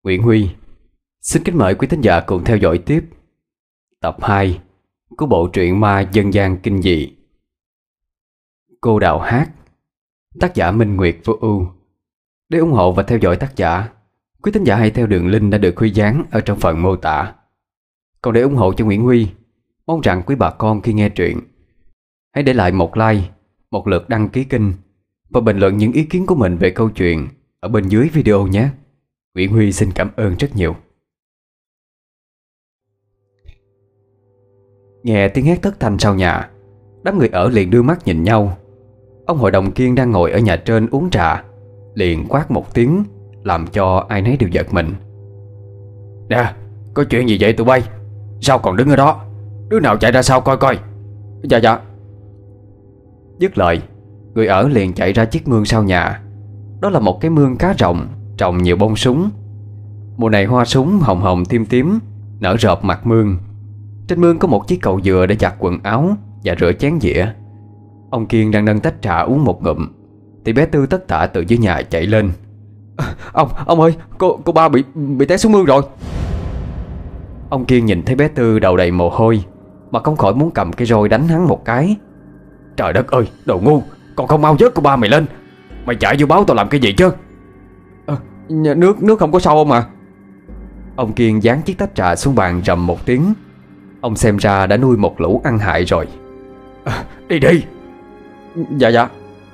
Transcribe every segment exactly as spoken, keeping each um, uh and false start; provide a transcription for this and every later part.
Nguyễn Huy xin kính mời quý thính giả cùng theo dõi tiếp tập hai của bộ truyện ma dân gian kinh dị Cô Đào Hát, tác giả Minh Nguyệt Vô Ưu. Để ủng hộ và theo dõi tác giả, quý thính giả hãy theo đường link đã được Huy dán ở trong phần mô tả. Còn để ủng hộ cho Nguyễn Huy, mong rằng quý bà con khi nghe truyện hãy để lại một like, một lượt đăng ký kênh và bình luận những ý kiến của mình về câu chuyện ở bên dưới video nhé. Nguyễn Huy xin cảm ơn rất nhiều. Nghe tiếng hét thất thanh sau nhà, đám người ở liền đưa mắt nhìn nhau. Ông hội đồng Kiên đang ngồi ở nhà trên uống trà liền quát một tiếng, làm cho ai nấy đều giật mình. Nè, có chuyện gì vậy tụi bay? Sao còn đứng ở đó? Đứa nào chạy ra sau coi coi. Dạ dạ. Dứt lời, người ở liền chạy ra chiếc mương sau nhà. Đó là một cái mương khá rộng, trồng nhiều bông súng. Mùa này hoa súng hồng hồng tím tím nở rợp mặt mương. Trên mương có một chiếc cầu dừa để giặt quần áo và rửa chén dĩa. Ông Kiên đang nâng tách trà uống một ngụm thì bé Tư tất tả từ dưới nhà chạy lên. à, Ông, ông ơi, cô cô ba bị bị té xuống mương rồi. Ông Kiên nhìn thấy bé Tư đầu đầy mồ hôi mà không khỏi muốn cầm cái roi đánh hắn một cái. Trời đất ơi, đồ ngu, còn không mau vớt cô ba mày lên. Mày chạy vô báo tao làm cái gì chứ? à, Nước nước không có sâu mà. Ông Kiên dán chiếc tách trà xuống bàn rầm một tiếng. Ông xem ra đã nuôi một lũ ăn hại rồi. à, Đi đi. Dạ dạ.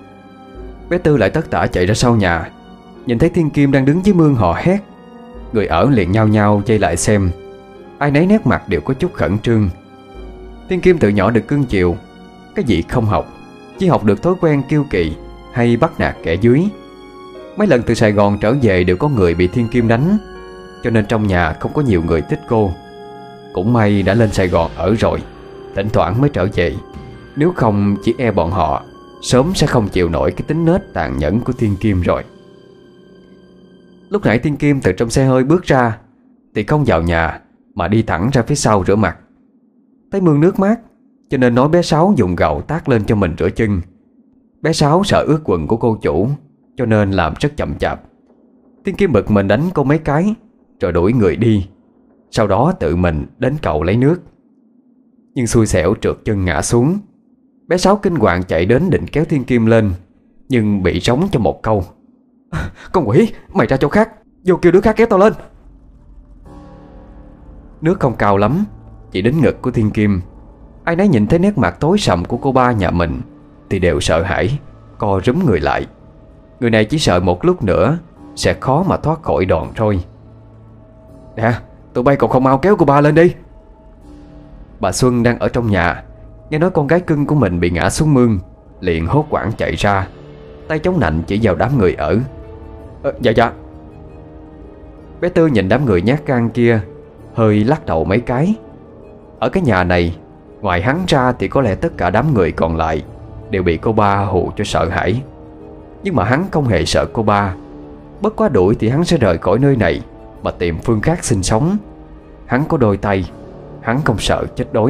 Bé Tư lại tất tả chạy ra sau nhà, nhìn thấy Thiên Kim đang đứng dưới mương hò hét. Người ở liền nhao nhao dây lại xem. Ai nấy nét mặt đều có chút khẩn trương. Thiên Kim từ nhỏ được cưng chiều, cái gì không học, chỉ học được thói quen kiêu kỳ hay bắt nạt kẻ dưới. Mấy lần từ Sài Gòn trở về đều có người bị Thiên Kim đánh, cho nên trong nhà không có nhiều người thích cô. Cũng may đã lên Sài Gòn ở rồi, thỉnh thoảng mới trở về. Nếu không chỉ e bọn họ sớm sẽ không chịu nổi cái tính nết tàn nhẫn của Thiên Kim rồi. Lúc nãy Thiên Kim từ trong xe hơi bước ra thì không vào nhà mà đi thẳng ra phía sau rửa mặt. Thấy mương nước mát cho nên nói bé Sáu dùng gạo tát lên cho mình rửa chân. Bé Sáu sợ ướt quần của cô chủ cho nên làm rất chậm chạp. Thiên Kim bực mình đánh cô mấy cái rồi đuổi người đi. Sau đó tự mình đến cầu lấy nước, nhưng xui xẻo trượt chân ngã xuống. Bé Sáu kinh hoàng chạy đến định kéo Thiên Kim lên, nhưng bị rống cho một câu. Con quỷ, mày ra chỗ khác, vô kêu đứa khác kéo tao lên. Nước không cao lắm, chỉ đến ngực của Thiên Kim. Ai nấy nhìn thấy nét mặt tối sầm của cô ba nhà mình thì đều sợ hãi, co rúm người lại. Người này chỉ sợ một lúc nữa sẽ khó mà thoát khỏi đòn thôi. Nè, tụi bay còn không mau kéo cô ba lên đi. Bà Xuân đang ở trong nhà, nghe nói con gái cưng của mình bị ngã xuống mương, liền hốt hoảng chạy ra, tay chống nạnh chỉ vào đám người ở. à, Dạ dạ. Bé Tư nhìn đám người nhát gan kia, hơi lắc đầu mấy cái. Ở cái nhà này, ngoài hắn ra thì có lẽ tất cả đám người còn lại đều bị cô ba hù cho sợ hãi. Nhưng mà hắn không hề sợ cô ba. Bất quá đuổi thì hắn sẽ rời khỏi nơi này mà tìm phương khác sinh sống. Hắn có đôi tay, hắn không sợ chết đói.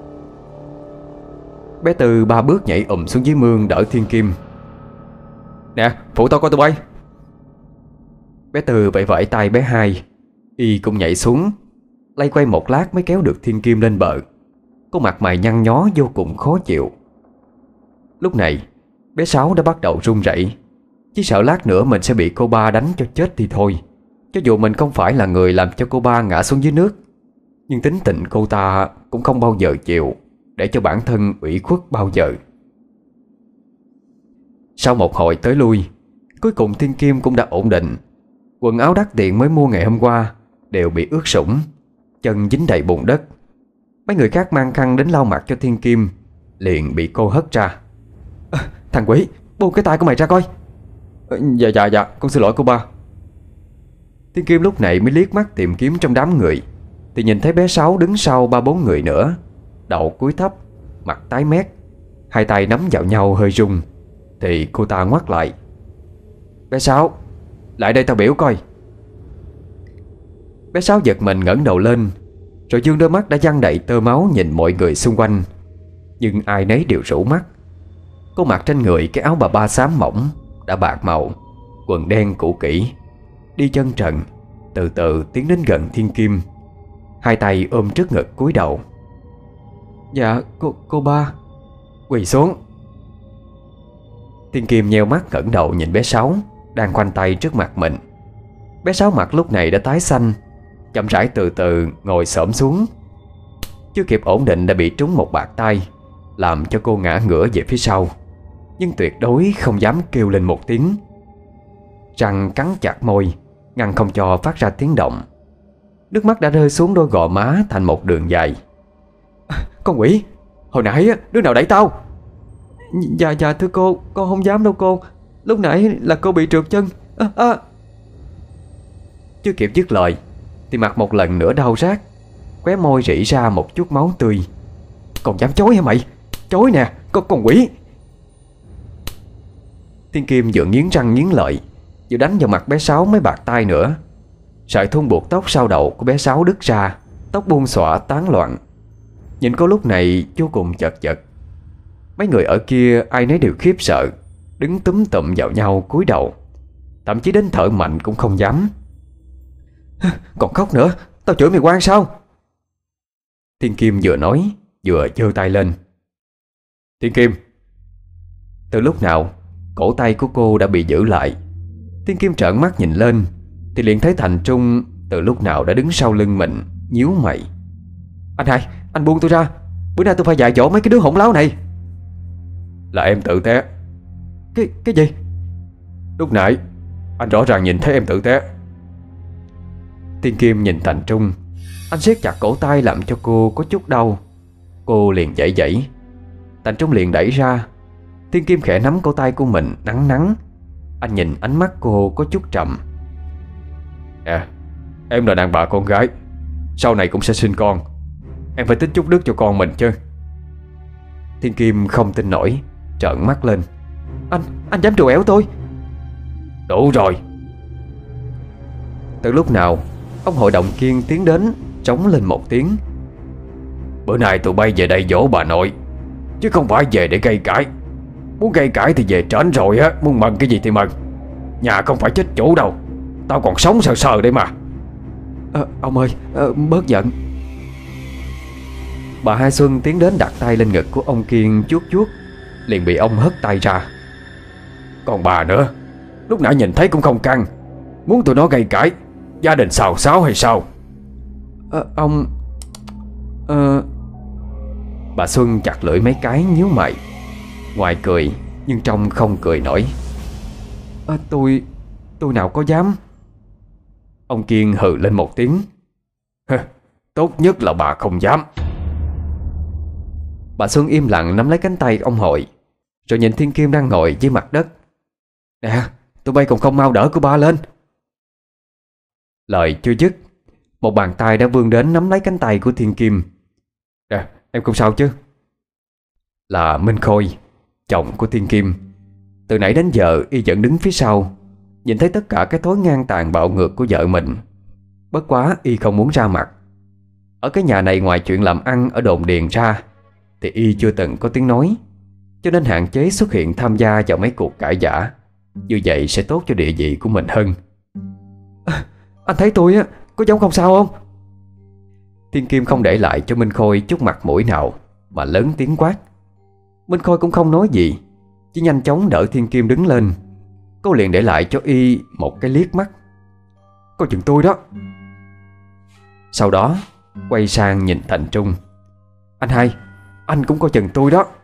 Bé Tư ba bước nhảy ùm xuống dưới mương đỡ Thiên Kim. Nè, phụ tao coi tụi bay. Bé Tư vẫy vẫy tay bé Hai, y cũng nhảy xuống. Lay quay một lát mới kéo được Thiên Kim lên bờ. Cô mặt mày nhăn nhó vô cùng khó chịu. Lúc này bé Sáu đã bắt đầu run rẩy, chỉ sợ lát nữa mình sẽ bị cô ba đánh cho chết thì thôi. Cho dù mình không phải là người làm cho cô ba ngã xuống dưới nước, nhưng tính tình cô ta cũng không bao giờ chịu để cho bản thân ủy khuất bao giờ. Sau một hồi tới lui, cuối cùng Thiên Kim cũng đã ổn định. Quần áo đắt tiền mới mua ngày hôm qua đều bị ướt sũng, chân dính đầy bùn đất. Mấy người khác mang khăn đến lau mặt cho Thiên Kim, liền bị cô hất ra. à, Thằng quỷ, buông cái tay của mày ra coi. à, Dạ dạ dạ, con xin lỗi cô ba. Thiên Kim lúc này mới liếc mắt tìm kiếm trong đám người thì nhìn thấy bé Sáu đứng sau ba bốn người nữa, đầu cúi thấp, mặt tái mét, hai tay nắm vào nhau hơi run. Thì cô ta ngoắt lại. Bé Sáu, lại đây tao biểu coi. Bé Sáu giật mình ngẩng đầu lên, rồi dương đôi mắt đã văng đầy tơ máu nhìn mọi người xung quanh. Nhưng ai nấy đều rũ mắt. Cô mặc trên người cái áo bà ba xám mỏng, đã bạc màu, quần đen cũ kỹ, đi chân trần, từ từ tiến đến gần Thiên Kim, hai tay ôm trước ngực cúi đầu. Dạ cô, cô ba. Quỳ xuống. Thiên Kim nheo mắt ngẩng đầu nhìn bé Sáu đang khoanh tay trước mặt mình. Bé Sáu mặt lúc này đã tái xanh, chậm rãi từ từ ngồi xổm xuống. Chưa kịp ổn định đã bị trúng một bạt tay, làm cho cô ngã ngửa về phía sau, nhưng tuyệt đối không dám kêu lên một tiếng. Răng cắn chặt môi, ngăn không cho phát ra tiếng động. Nước mắt đã rơi xuống đôi gò má thành một đường dài. À, con quỷ, hồi nãy đứa nào đẩy tao? Dạ dạ thưa cô, con không dám đâu cô. Lúc nãy là cô bị trượt chân. à, à. Chưa kịp dứt lời thì mặt một lần nữa đau rát, khóe môi rỉ ra một chút máu tươi. Còn dám chối hả mày? Chối nè, con con quỷ. Thiên Kim vừa nghiến răng nghiến lợi, vừa đánh vào mặt bé Sáu mấy bạt tay nữa. Sợi thun buộc tóc sau đầu của bé Sáu đứt ra, tóc buông xõa tán loạn. Nhìn cô lúc này vô cùng chật vật. Mấy người ở kia ai nấy đều khiếp sợ, đứng túm tụm vào nhau cúi đầu, thậm chí đến thở mạnh cũng không dám. Còn khóc nữa, tao chửi mày quan sao? Thiên Kim vừa nói vừa giơ tay lên. Thiên Kim. Từ lúc nào cổ tay của cô đã bị giữ lại. Thiên Kim trợn mắt nhìn lên thì liền thấy Thành Trung từ lúc nào đã đứng sau lưng mình, nhíu mày. Anh hai, anh buông tôi ra. Bữa nay tôi phải dạy dỗ mấy cái đứa hỗn láo này. Là em tự té. Cái cái gì? Lúc nãy anh rõ ràng nhìn thấy em tự té. Thiên Kim nhìn Thành Trung. Anh siết chặt cổ tay làm cho cô có chút đau. Cô liền giãy giãy. Thành Trung liền đẩy ra. Thiên Kim khẽ nắm cổ tay của mình nắng nắng. Anh nhìn ánh mắt cô có chút trầm. Nè, em là đàn bà con gái, sau này cũng sẽ sinh con. Em phải tích chút đức cho con mình chứ. Thiên Kim không tin nổi, trợn mắt lên. Anh, anh dám trù ẻo tôi? Đủ rồi. Từ lúc nào ông hội đồng Kiên tiến đến, trống lên một tiếng. Bữa nay tụi bay về đây dỗ bà nội, chứ không phải về để gây cãi. Muốn gây cãi thì về trển rồi á. Muốn mừng cái gì thì mừng. Nhà không phải chết chủ đâu. Tao còn sống sờ sờ đây mà. à, Ông ơi, à, bớt giận. Bà Hai Xuân tiến đến đặt tay lên ngực của ông Kiên chuốt chuốt, liền bị ông hất tay ra. Còn bà nữa, lúc nãy nhìn thấy cũng không căng, muốn tụi nó gây cãi, gia đình xào xáo hay sao? à, Ông à... Bà Xuân chặt lưỡi mấy cái nhíu mày. Ngoài cười nhưng trong không cười nổi. à, Tôi Tôi nào có dám. Ông Kiên hừ lên một tiếng. Tốt nhất là bà không dám. Bà Xuân im lặng nắm lấy cánh tay ông Hội, rồi nhìn Thiên Kim đang ngồi dưới mặt đất. Nè, tụi bay còn không mau đỡ của ba lên. Lời chưa dứt, một bàn tay đã vươn đến nắm lấy cánh tay của Thiên Kim. Nè, em không sao chứ? Là Minh Khôi, chồng của Thiên Kim. Từ nãy đến giờ y vẫn đứng phía sau, nhìn thấy tất cả cái thối ngang tàn bạo ngược của vợ mình. Bất quá y không muốn ra mặt. Ở cái nhà này ngoài chuyện làm ăn ở đồn điền ra thì y chưa từng có tiếng nói, cho nên hạn chế xuất hiện tham gia vào mấy cuộc cãi vã. Như vậy sẽ tốt cho địa vị của mình hơn. à, Anh thấy tôi á có giống không sao không? Thiên Kim không để lại cho Minh Khôi chút mặt mũi nào, mà lớn tiếng quát. Minh Khôi cũng không nói gì, chỉ nhanh chóng đỡ Thiên Kim đứng lên. Cô liền để lại cho y một cái liếc mắt. Coi chừng tôi đó. Sau đó quay sang nhìn Thành Trung. Anh hai, anh cũng coi chừng tôi đó.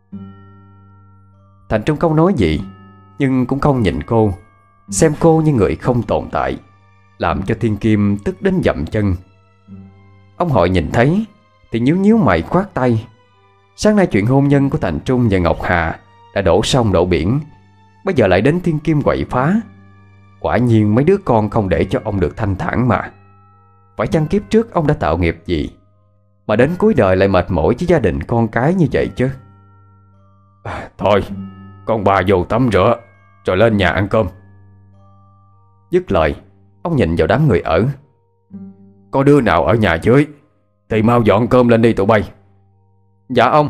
Thành Trung không nói gì, nhưng cũng không nhìn cô, xem cô như người không tồn tại, làm cho Thiên Kim tức đến dậm chân. Ông Hội nhìn thấy thì nhíu nhíu mày khoát tay. Sáng nay chuyện hôn nhân của Thành Trung và Ngọc Hà đã đổ sông đổ biển, bây giờ lại đến Thiên Kim quậy phá. Quả nhiên mấy đứa con không để cho ông được thanh thản mà. Phải chăng kiếp trước ông đã tạo nghiệp gì mà đến cuối đời lại mệt mỏi với gia đình con cái như vậy chứ? à, Thôi, con bà vô tắm rửa rồi lên nhà ăn cơm. Dứt lời, ông nhìn vào đám người ở. Có đứa nào ở nhà dưới thì mau dọn cơm lên đi tụi bay. Dạ ông.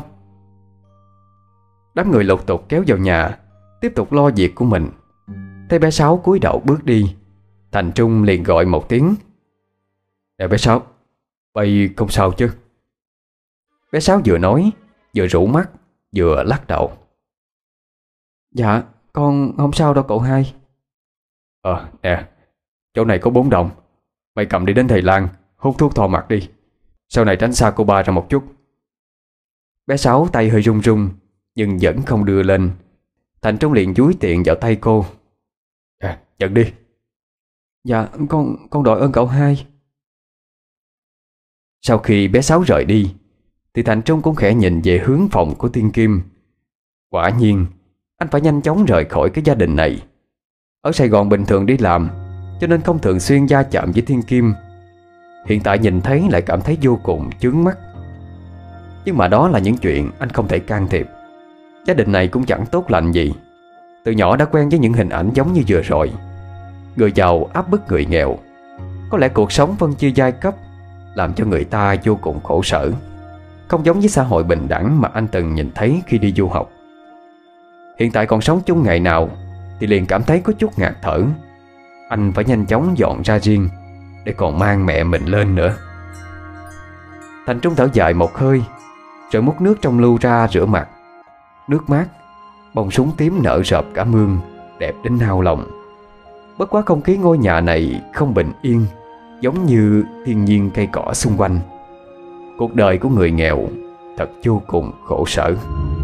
Đám người lục tục kéo vào nhà, tiếp tục lo việc của mình. Thấy bé Sáu cúi đầu bước đi, Thành Trung liền gọi một tiếng: "Nè bé Sáu, bay không sao chứ?" Bé Sáu vừa nói vừa rủ mắt vừa lắc đầu: "Dạ con không sao đâu cậu hai." "Ờ nè, chỗ này có bốn đồng, mày cầm đi đến thầy Lan hút thuốc thò mặt đi, sau này tránh xa cô ba ra một chút." Bé Sáu tay hơi run run nhưng vẫn không đưa lên. Thành Trung liền dúi tiền vào tay cô: "À, nhận đi." "Dạ con con đội ơn cậu hai." Sau khi bé Sáu rời đi thì Thành Trung cũng khẽ nhìn về hướng phòng của Thiên Kim. Quả nhiên anh phải nhanh chóng rời khỏi cái gia đình này. Ở Sài Gòn bình thường đi làm cho nên không thường xuyên va chạm với Thiên Kim. Hiện tại nhìn thấy lại cảm thấy vô cùng chướng mắt. Nhưng mà đó là những chuyện anh không thể can thiệp. Gia đình này cũng chẳng tốt lành gì. Từ nhỏ đã quen với những hình ảnh giống như vừa rồi: người giàu áp bức người nghèo. Có lẽ cuộc sống phân chia giai cấp làm cho người ta vô cùng khổ sở, không giống với xã hội bình đẳng mà anh từng nhìn thấy khi đi du học. Hiện tại còn sống chung ngày nào thì liền cảm thấy có chút ngạt thở. Anh phải nhanh chóng dọn ra riêng để còn mang mẹ mình lên nữa. Thành Trung thở dài một hơi rồi múc nước trong lu ra rửa mặt. Nước mát, bông súng tím nở rợp cả mương, đẹp đến nao lòng. Bất quá không khí ngôi nhà này không bình yên, giống như thiên nhiên cây cỏ xung quanh. Cuộc đời của người nghèo thật vô cùng khổ sở.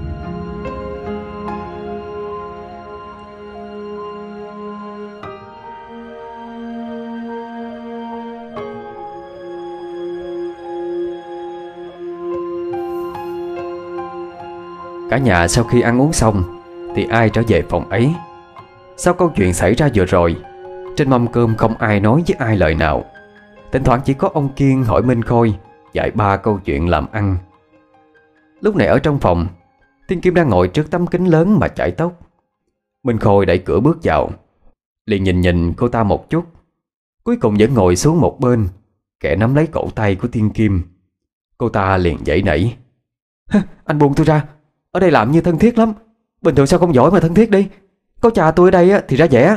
Cả nhà sau khi ăn uống xong thì ai trở về phòng ấy. Sau câu chuyện xảy ra vừa rồi, trên mâm cơm không ai nói với ai lời nào. Thỉnh thoảng chỉ có ông Kiên hỏi Minh Khôi dạy ba câu chuyện làm ăn. Lúc này ở trong phòng, Thiên Kim đang ngồi trước tấm kính lớn mà chải tóc. Minh Khôi đẩy cửa bước vào, liền nhìn nhìn cô ta một chút, cuối cùng vẫn ngồi xuống một bên, kẻ nắm lấy cổ tay của Thiên Kim. Cô ta liền giãy nảy: "Anh buông tôi ra, ở đây làm như thân thiết lắm. Bình thường sao không giỏi mà thân thiết đi. Có cha tôi ở đây thì ra vẻ."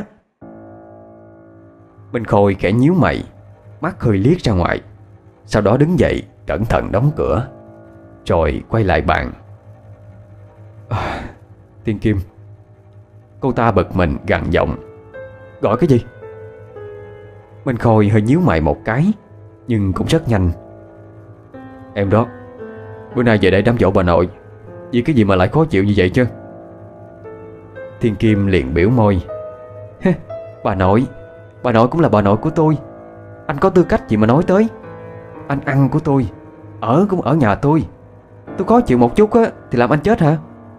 Minh Khôi khẽ nhíu mày, mắt hơi liếc ra ngoài, sau đó đứng dậy cẩn thận đóng cửa, rồi quay lại bàn. à, Thiên Kim. Cô ta bực mình gằn giọng: "Gọi cái gì?" Minh Khôi hơi nhíu mày một cái, nhưng cũng rất nhanh: "Em đó, bữa nay về đây đám dỗ bà nội, vì cái gì mà lại khó chịu như vậy chứ?" Thiên Kim liền biểu môi: "Bà nội, bà nội cũng là bà nội của tôi. Anh có tư cách gì mà nói tới? Anh ăn của tôi, ở cũng ở nhà tôi. Tôi khó chịu một chút á thì làm anh chết hả?"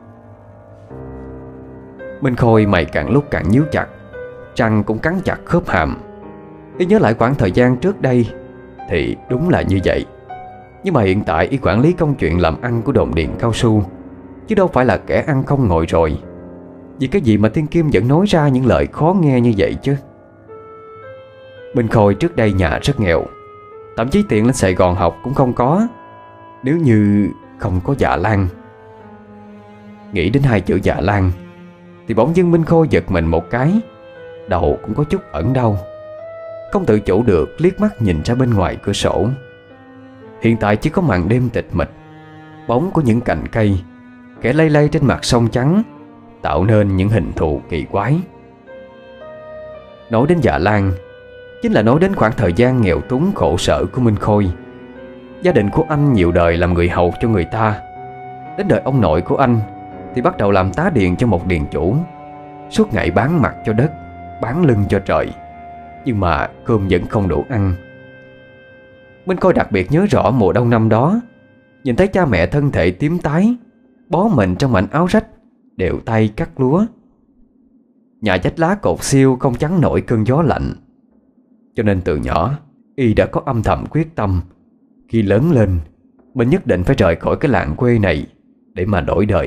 Minh Khôi mày càng lúc càng nhíu chặt, răng cũng cắn chặt khớp hàm. Y nhớ lại khoảng thời gian trước đây thì đúng là như vậy. Nhưng mà hiện tại y quản lý công chuyện làm ăn của đồn điện cao su, chứ đâu phải là kẻ ăn không ngồi rồi. Vì cái gì mà Thiên Kim vẫn nói ra những lời khó nghe như vậy chứ? Minh Khôi trước đây nhà rất nghèo, thậm chí tiền lên Sài Gòn học cũng không có, nếu như không có Dạ Lan. Nghĩ đến hai chữ Dạ Lan thì bỗng dưng Minh Khôi giật mình một cái, đầu cũng có chút ẩn đau, không tự chủ được liếc mắt nhìn ra bên ngoài cửa sổ. Hiện tại chỉ có màn đêm tịch mịch, bóng của những cành cây kẻ lay lay trên mặt sông trắng tạo nên những hình thù kỳ quái. Nói đến Dạ Lan chính là nói đến khoảng thời gian nghèo túng khổ sở của Minh Khôi. Gia đình của anh nhiều đời làm người hầu cho người ta. Đến đời ông nội của anh thì bắt đầu làm tá điền cho một điền chủ, suốt ngày bán mặt cho đất, bán lưng cho trời, nhưng mà cơm vẫn không đủ ăn. Minh Khôi đặc biệt nhớ rõ mùa đông năm đó, nhìn thấy cha mẹ thân thể tím tái, bó mình trong mảnh áo rách, đều tay cắt lúa. Nhà vách lá cột siêu không chắn nổi cơn gió lạnh, cho nên từ nhỏ y đã có âm thầm quyết tâm, khi lớn lên mình nhất định phải rời khỏi cái làng quê này để mà đổi đời.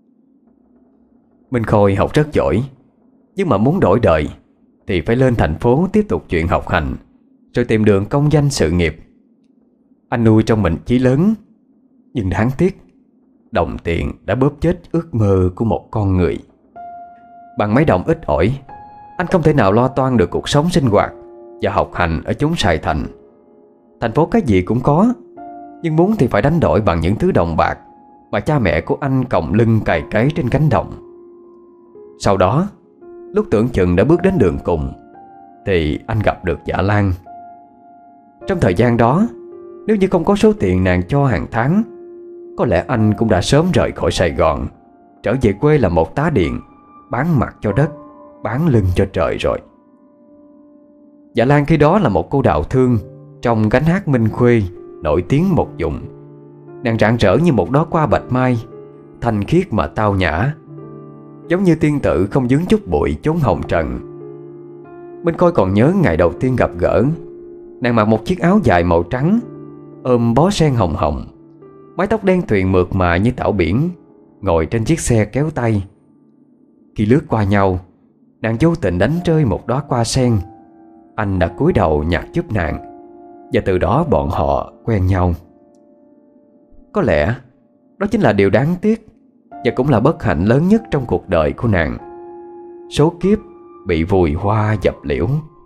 Minh Khôi học rất giỏi, nhưng mà muốn đổi đời thì phải lên thành phố tiếp tục chuyện học hành, rồi tìm đường công danh sự nghiệp. Anh nuôi trong mình chí lớn, nhưng đáng tiếc đồng tiền đã bóp chết ước mơ của một con người. Bằng mấy đồng ít ỏi, anh không thể nào lo toan được cuộc sống sinh hoạt và học hành ở chốn Sài Thành. Thành phố cái gì cũng có, nhưng muốn thì phải đánh đổi bằng những thứ đồng bạc mà cha mẹ của anh còng lưng cày cấy trên cánh đồng. Sau đó, lúc tưởng chừng đã bước đến đường cùng, thì anh gặp được Dạ Lan. Trong thời gian đó, nếu như không có số tiền nàng cho hàng tháng, có lẽ anh cũng đã sớm rời khỏi Sài Gòn, trở về quê làm một tá điện, bán mặt cho đất, bán lưng cho trời rồi. Dạ Lan khi đó là một cô đào thương trong gánh hát Minh Khuê, nổi tiếng một vùng. Nàng rạng rỡ như một đóa hoa bạch mai, thanh khiết mà tao nhã, giống như tiên tử không vướng chút bụi chốn hồng trần. Minh Khôi còn nhớ ngày đầu tiên gặp gỡ. Nàng mặc một chiếc áo dài màu trắng, ôm bó sen hồng hồng, mái tóc đen tuyền mượt mà như tảo biển, ngồi trên chiếc xe kéo tay. Khi lướt qua nhau, nàng vô tình đánh rơi một đóa hoa sen. Anh đã cúi đầu nhặt giúp nàng, và từ đó bọn họ quen nhau. Có lẽ đó chính là điều đáng tiếc, và cũng là bất hạnh lớn nhất trong cuộc đời của nàng. Số kiếp bị vùi hoa dập liễu.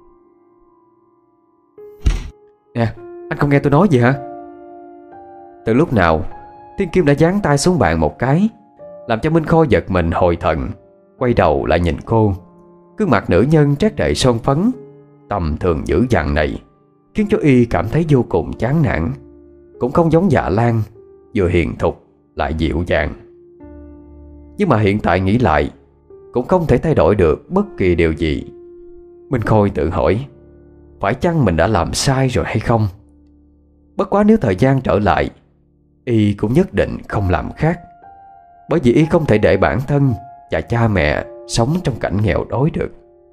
Nè, anh không nghe tôi nói gì hả? Từ lúc nào Thiên Kim đã giáng tay xuống bàn một cái, làm cho Minh Khôi giật mình hồi thần, quay đầu lại nhìn cô. Gương mặt nữ nhân trát đầy son phấn, tầm thường dữ dằn này khiến cho y cảm thấy vô cùng chán nản. Cũng không giống Dạ Lan, vừa hiền thục lại dịu dàng. Nhưng mà hiện tại nghĩ lại, cũng không thể thay đổi được bất kỳ điều gì. Minh Khôi tự hỏi, phải chăng mình đã làm sai rồi hay không? Bất quá nếu thời gian trở lại, y cũng nhất định không làm khác. Bởi vì y không thể để bản thân và cha mẹ sống trong cảnh nghèo đói được.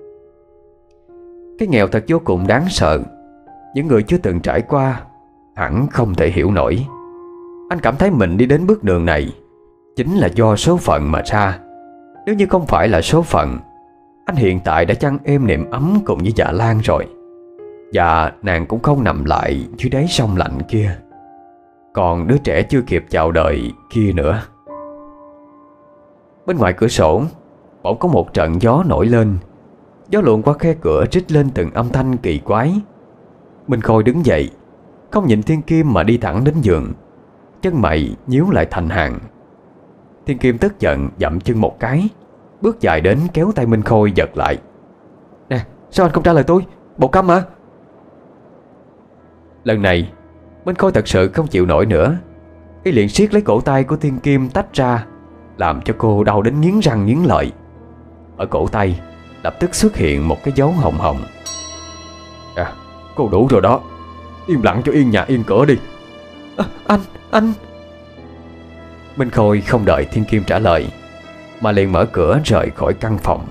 Cái nghèo thật vô cùng đáng sợ. Những người chưa từng trải qua hẳn không thể hiểu nổi. Anh cảm thấy mình đi đến bước đường này chính là do số phận mà ra. Nếu như không phải là số phận, anh hiện tại đã chăn êm nệm ấm cùng với Dạ Lan rồi. Và nàng cũng không nằm lại dưới đáy sông lạnh kia. Còn đứa trẻ chưa kịp chào đời kia nữa. Bên ngoài cửa sổ bỗng có một trận gió nổi lên. Gió luồn qua khe cửa rít lên từng âm thanh kỳ quái. Minh Khôi đứng dậy, không nhìn Thiên Kim mà đi thẳng đến giường. Chân mày nhíu lại thành hàng. Thiên Kim tức giận dậm chân một cái, bước dài đến kéo tay Minh Khôi giật lại. Nè, sao anh không trả lời tôi? Bộ câm hả? Lần này Minh Khôi thật sự không chịu nổi nữa. Y liền siết lấy cổ tay của Thiên Kim tách ra, làm cho cô đau đến nghiến răng nghiến lợi. Ở cổ tay lập tức xuất hiện một cái dấu hồng hồng. À, cô đủ rồi đó. Im lặng cho yên nhà yên cửa đi. À, anh, anh Minh Khôi không đợi Thiên Kim trả lời, mà liền mở cửa rời khỏi căn phòng.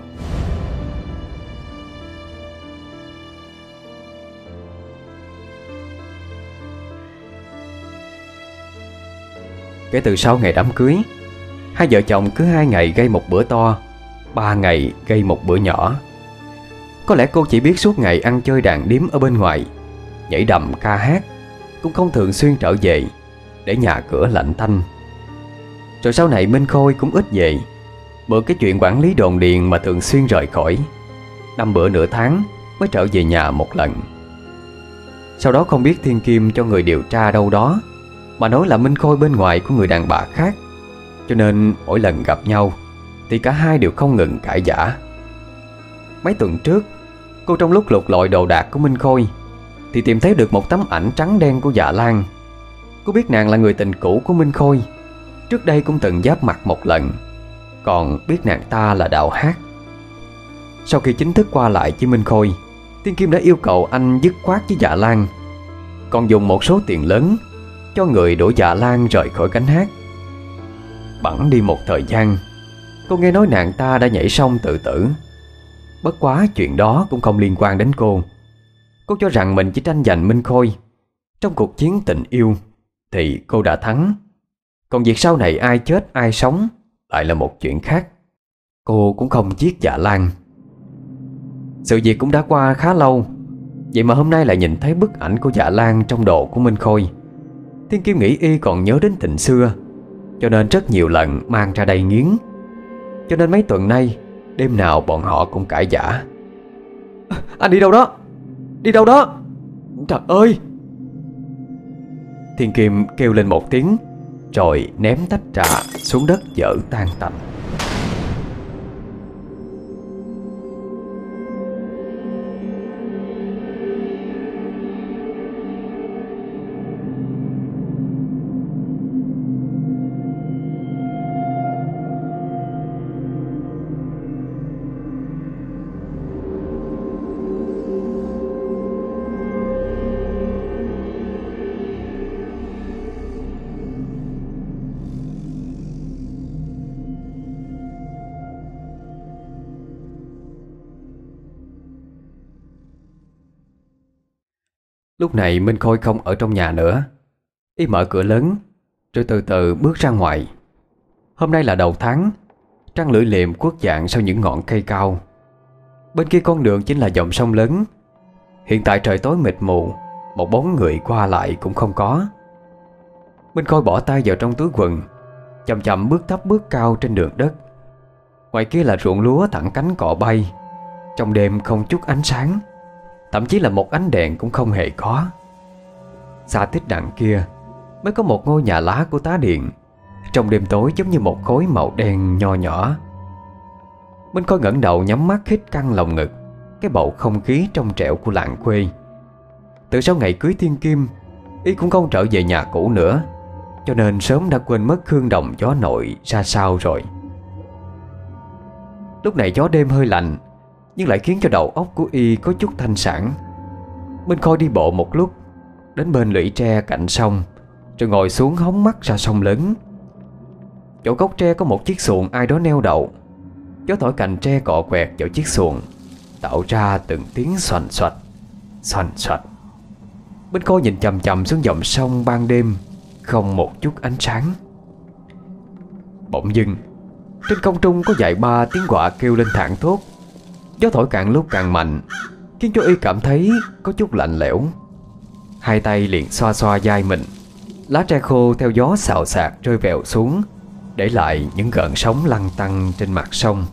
Kể từ sau ngày đám cưới, hai vợ chồng cứ hai ngày gây một bữa to, ba ngày gây một bữa nhỏ. Có lẽ cô chỉ biết suốt ngày ăn chơi đàn điếm ở bên ngoài, nhảy đầm ca hát, cũng không thường xuyên trở về, để nhà cửa lạnh tanh. Rồi sau này Minh Khôi cũng ít về, mượn cái chuyện quản lý đồn điền mà thường xuyên rời khỏi. Năm bữa nửa tháng mới trở về nhà một lần. Sau đó không biết Thiên Kim cho người điều tra đâu đó mà nói là Minh Khôi bên ngoài của người đàn bà khác. Cho nên mỗi lần gặp nhau thì cả hai đều không ngừng cãi vã. Mấy tuần trước, cô trong lúc lục lọi đồ đạc của Minh Khôi thì tìm thấy được một tấm ảnh trắng đen của Dạ Lan. Cô biết nàng là người tình cũ của Minh Khôi, trước đây cũng từng giáp mặt một lần, còn biết nàng ta là Đạo Hát. Sau khi chính thức qua lại với Minh Khôi, Thiên Kim đã yêu cầu anh dứt khoát với Dạ Lan, còn dùng một số tiền lớn cho người đuổi Dạ Lan rời khỏi gánh hát. Bẵng đi một thời gian, cô nghe nói nàng ta đã nhảy sông tự tử. Bất quá chuyện đó cũng không liên quan đến cô. Cô cho rằng mình chỉ tranh giành Minh Khôi. Trong cuộc chiến tình yêu thì cô đã thắng, còn việc sau này ai chết ai sống lại là một chuyện khác. Cô cũng không giết Dạ Lan. Sự việc cũng đã qua khá lâu, vậy mà hôm nay lại nhìn thấy bức ảnh của Dạ Lan trong đồ của Minh Khôi. Thiên Kim nghĩ y còn nhớ đến tình xưa, cho nên rất nhiều lần mang ra đây nghiến. Cho nên mấy tuần nay đêm nào bọn họ cũng cãi vã. À, anh đi đâu đó? Đi đâu đó? Trời ơi! Thiên Kim kêu lên một tiếng, rồi ném tách trà xuống đất dở tan tành. Lúc này Minh Khôi không ở trong nhà nữa. Y mở cửa lớn rồi từ từ bước ra ngoài. Hôm nay là đầu tháng, trăng lưỡi liềm khuất dạng sau những ngọn cây cao. Bên kia con đường chính là dòng sông lớn. Hiện tại trời tối mịt mù, một bóng người qua lại cũng không có. Minh Khôi bỏ tay vào trong túi quần, chậm chậm bước thấp bước cao trên đường đất. Ngoài kia là ruộng lúa thẳng cánh cọ bay. Trong đêm không chút ánh sáng, thậm chí là một ánh đèn cũng không hề có. Xa tít đằng kia mới có một ngôi nhà lá của tá điện, trong đêm tối giống như một khối màu đen nho nhỏ. Minh Khôi ngẩng đầu nhắm mắt hít căng lồng ngực cái bầu không khí trong trẻo của làng quê. Từ sau ngày cưới Thiên Kim, y cũng không trở về nhà cũ nữa, cho nên sớm đã quên mất hương đồng gió nội ra sao rồi. Lúc này gió đêm hơi lạnh, nhưng lại khiến cho đầu óc của y có chút thanh sảng. Minh Khôi đi bộ một lúc đến bên lũy tre cạnh sông, rồi ngồi xuống hóng mắt ra sông lớn. Chỗ gốc tre có một chiếc xuồng ai đó neo đậu. Gió thổi cành tre cọ quẹt vào chiếc xuồng, tạo ra từng tiếng xoành xoạch, xoành xoạch. Minh Khôi nhìn chằm chằm xuống dòng sông ban đêm, không một chút ánh sáng. Bỗng dưng trên không trung có vài ba tiếng quạ kêu lên thảng thốt. Gió thổi càng lúc càng mạnh, khiến cho y cảm thấy có chút lạnh lẽo. Hai tay liền xoa xoa vai mình. Lá tre khô theo gió xào xạc rơi vèo xuống, để lại những gợn sóng lăn tăn trên mặt sông.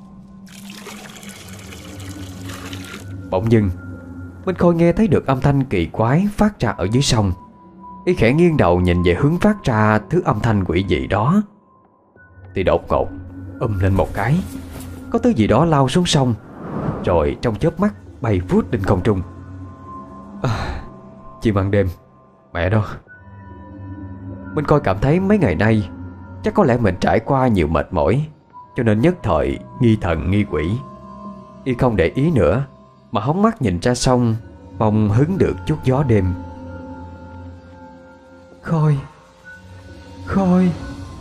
Bỗng dưng Minh Khôi nghe thấy được âm thanh kỳ quái phát ra ở dưới sông. Y khẽ nghiêng đầu nhìn về hướng phát ra thứ âm thanh quỷ dị đó, thì đột ngột um lên một cái, có thứ gì đó lao xuống sông, rồi trong chớp mắt bay vút lên không trung. À, chim ban đêm, mẹ đó. Minh Khôi cảm thấy mấy ngày nay chắc có lẽ mình trải qua nhiều mệt mỏi, cho nên nhất thời nghi thần nghi quỷ. Y không để ý nữa, mà hóng mắt nhìn ra sông, mong hứng được chút gió đêm. Khôi, Khôi.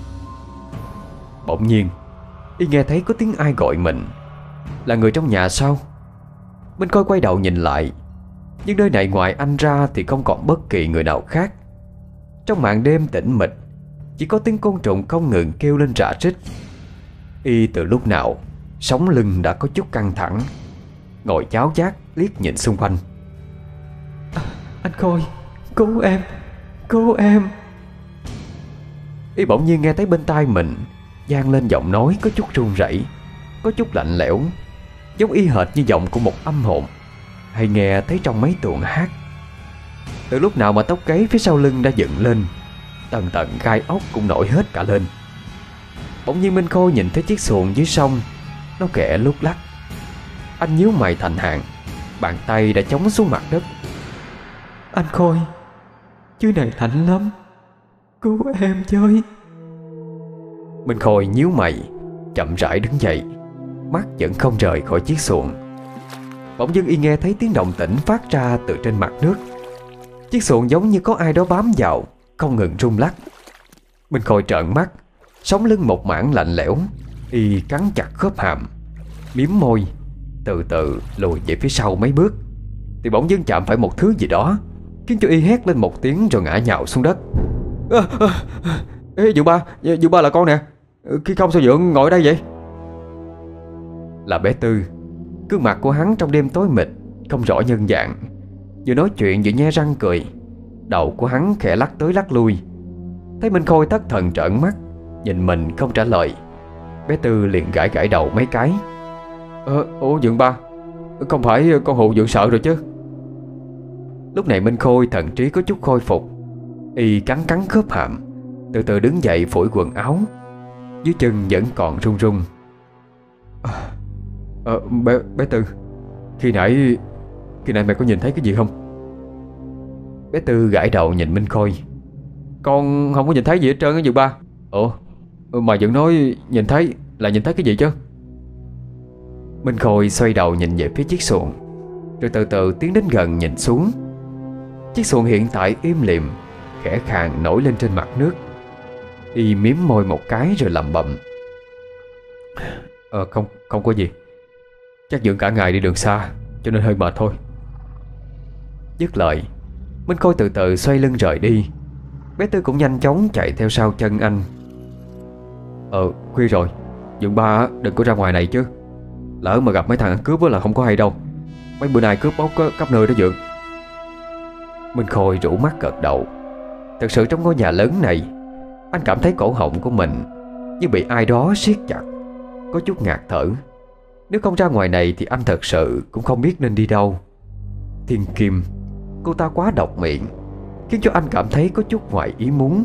Bỗng nhiên Y nghe thấy có tiếng ai gọi mình. Là người trong nhà sao? Minh Khôi quay đầu nhìn lại, nhưng nơi này ngoài anh ra thì không còn bất kỳ người nào khác. Trong màn đêm tĩnh mịch, chỉ có tiếng côn trùng không ngừng kêu lên rả rích. Y từ lúc nào sống lưng đã có chút căng thẳng, ngồi cháo chát liếc nhìn xung quanh. À, anh Khôi, cứu em, cứu em. Y bỗng nhiên nghe thấy bên tai mình vang lên giọng nói có chút run rẩy, có chút lạnh lẽo, giống y hệt như giọng của một âm hồn, hay nghe thấy trong mấy tuồng hát. Từ lúc nào mà tóc gáy phía sau lưng đã dựng lên, tần tần gai ốc cũng nổi hết cả lên. Bỗng nhiên Minh Khôi nhìn thấy chiếc xuồng dưới sông, nó khẽ lúc lắc. Anh nhíu mày thành hàng, bàn tay đã chống xuống mặt đất. Anh Khôi, dưới này lạnh lắm, cứu em chơi. Minh Khôi nhíu mày, chậm rãi đứng dậy, mắt vẫn không rời khỏi chiếc xuồng. Bỗng dưng y nghe thấy tiếng động tĩnh phát ra từ trên mặt nước. Chiếc xuồng giống như có ai đó bám vào, không ngừng rung lắc. Minh Khôi trợn mắt, sống lưng một mảng lạnh lẽo. Y cắn chặt khớp hàm, miếm môi, từ từ lùi về phía sau mấy bước, thì bỗng dưng chạm phải một thứ gì đó, khiến cho y hét lên một tiếng rồi ngã nhào xuống đất. À, à, à, ê, Dượng Ba, Dượng Ba là con nè. Khi không sao Dượng ngồi đây vậy? Là bé Tư. Gương mặt của hắn trong đêm tối mịt, không rõ nhân dạng, vừa nói chuyện vừa nhe răng cười. Đầu của hắn khẽ lắc tới lắc lui. Thấy Minh Khôi thất thần trợn mắt nhìn mình không trả lời, bé Tư liền gãi gãi đầu mấy cái. Ờ, ủa Dượng Ba, không phải con Hụ Dượng sợ rồi chứ? Lúc này Minh Khôi thần trí có chút khôi phục. Y cắn cắn khớp hàm, từ từ đứng dậy phủi quần áo. Dưới chân vẫn còn run run. à, à, bé, bé Tư, Khi nãy Khi nãy mày có nhìn thấy cái gì không? Bé Tư gãi đầu nhìn Minh Khôi. Con không có nhìn thấy gì hết trơn á Dượng Ba. Ủa mà vẫn nói nhìn thấy là nhìn thấy cái gì chứ? Minh Khôi xoay đầu nhìn về phía chiếc xuồng, rồi từ từ tiến đến gần nhìn xuống. Chiếc xuồng hiện tại im lìm, khẽ khàng nổi lên trên mặt nước. Y miếm môi một cái rồi lẩm bẩm: Ờ không, không có gì. Chắc Dượng cả ngày đi đường xa cho nên hơi mệt thôi. Dứt lời, Minh Khôi từ từ xoay lưng rời đi. Bé Tư cũng nhanh chóng chạy theo sau chân anh. Ờ khuya rồi, Dượng Ba đừng có ra ngoài này chứ. Lỡ mà gặp mấy thằng ăn cướp là không có hay đâu. Mấy bữa nay cướp bóc khắp nơi đó Dượng. Minh Khôi rủ mắt gật đầu. Thật sự trong ngôi nhà lớn này, anh cảm thấy cổ họng của mình như bị ai đó siết chặt, có chút ngạt thở. Nếu không ra ngoài này thì anh thật sự cũng không biết nên đi đâu. Thiên Kim, cô ta quá độc miệng, khiến cho anh cảm thấy có chút ngoài ý muốn.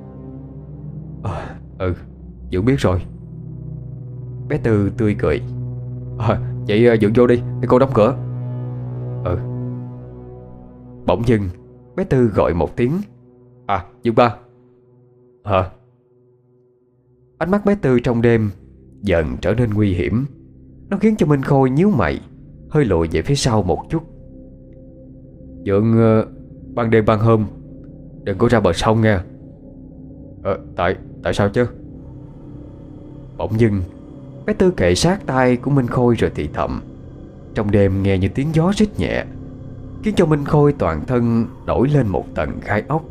à, Ừ, Dượng biết rồi. Bé Tư tươi cười. à, Vậy Dượng vô đi, để cô đóng cửa. Ừ. Bỗng dưng bé Tư gọi một tiếng: À Dượng Ba. Hả? Ánh mắt bé Tư trong đêm dần trở nên nguy hiểm. Nó khiến cho Minh Khôi nhíu mày, hơi lùi về phía sau một chút. Dượng, ban đêm ban hôm đừng có ra bờ sông nghe. Ờ, tại, tại sao chứ? Bỗng dưng bé Tư kề sát tai của Minh Khôi rồi thì thầm. Trong đêm nghe như tiếng gió rít nhẹ, khiến cho Minh Khôi toàn thân nổi lên một tầng gai ốc.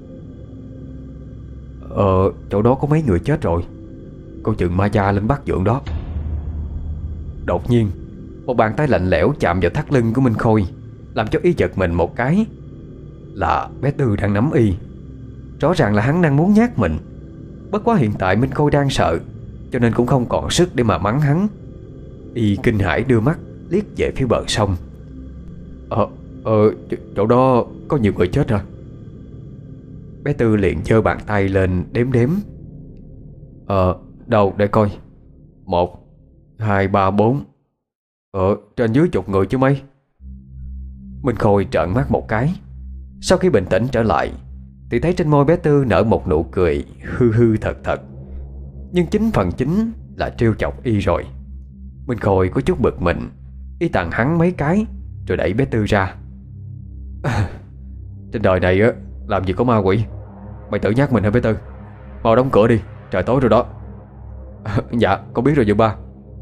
Ờ, chỗ đó có mấy người chết rồi. Con chừng ma da lên bắt Dượng đó. Đột nhiên một bàn tay lạnh lẽo chạm vào thắt lưng của Minh Khôi, làm cho y giật mình một cái. Là bé Tư đang nắm y. Rõ ràng là hắn đang muốn nhát mình. Bất quá hiện tại Minh Khôi đang sợ, cho nên cũng không còn sức để mà mắng hắn. Y kinh hãi đưa mắt liếc về phía bờ sông. Ờ, ờ chỗ đó có nhiều người chết hả? Bé Tư liền giơ bàn tay lên đếm đếm. Ờ, đâu để coi. Một, hai, ba, bốn. Ờ, trên dưới chục người chứ mấy. Minh Khôi trợn mắt một cái. Sau khi bình tĩnh trở lại thì thấy trên môi bé Tư nở một nụ cười hư hư thật thật, nhưng chính phần chính là trêu chọc y rồi. Minh Khôi có chút bực mình. Y tặng hắn mấy cái rồi đẩy bé Tư ra. À, trên đời này á, làm gì có ma quỷ. Mày tự nhắc mình hả bé Tư? Mau đóng cửa đi, trời tối rồi đó. À, dạ con biết rồi Dượng Ba.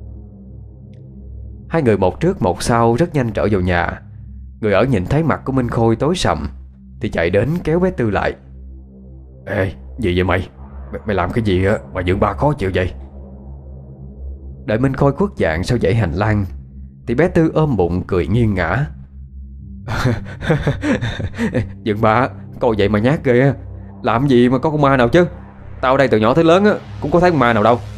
Hai người một trước một sau rất nhanh trở vào nhà. Người ở nhìn thấy mặt của Minh Khôi tối sầm thì chạy đến kéo bé Tư lại. Ê, gì vậy mày? Mày, mày làm cái gì á mà Dượng Ba khó chịu vậy? Đợi Minh Khôi khuất dạng sau dãy hành lang thì bé Tư ôm bụng cười nghiêng ngã. Dượng Ba, coi vậy mà nhát ghê á. Làm gì mà có con ma nào chứ? Tao ở đây từ nhỏ tới lớn á, cũng có thấy con ma nào đâu.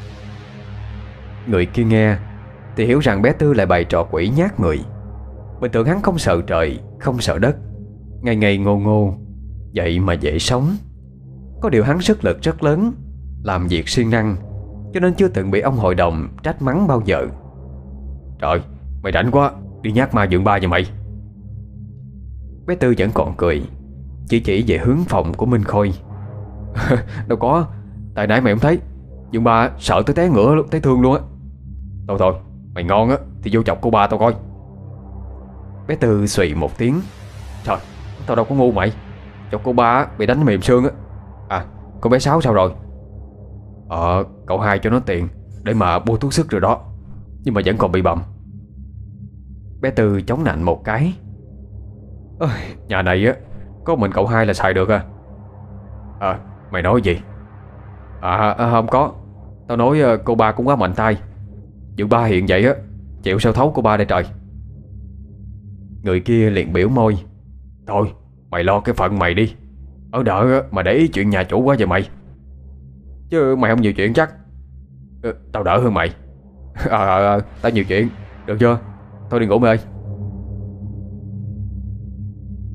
Người kia nghe thì hiểu rằng bé Tư lại bày trò quỷ nhát người. Bình thường hắn không sợ trời, không sợ đất, ngày ngày ngô ngô, vậy mà dễ sống. Có điều hắn sức lực rất lớn, làm việc siêng năng, cho nên chưa từng bị ông hội đồng trách mắng bao giờ. Trời, mày rảnh quá, đi nhát ma Dượng Ba vậy mày. Bé Tư vẫn còn cười, chỉ chỉ về hướng phòng của Minh Khôi. Đâu có, tại nãy mày không thấy Dượng Ba sợ tới té ngửa, thấy thương luôn á. Thôi thôi, mày ngon á thì vô chọc cô ba tao coi. Bé Tư xùy một tiếng. Trời, tao đâu có ngu mày. Chọc cô ba bị đánh mềm xương á. À, con bé Sáu sao rồi? Ờ, cậu hai cho nó tiền để mà bôi thuốc sức rồi đó, nhưng mà vẫn còn bị bầm. Bé Tư chống nạnh một cái. Ơi, nhà này á có mình cậu hai là xài được à? À, mày nói gì? À, à không có. Tao nói cô ba cũng quá mạnh tay. Dượng Ba hiện vậy á, chịu sao thấu cô ba đây trời. Người kia liền biểu môi. Thôi, mày lo cái phận mày đi. Ở đợ mà để ý chuyện nhà chủ quá vậy mày. Chứ mày không nhiều chuyện chắc. Ừ, tao đỡ hơn mày. À, à, à, tao nhiều chuyện, được chưa? Thôi đi ngủ mày ơi.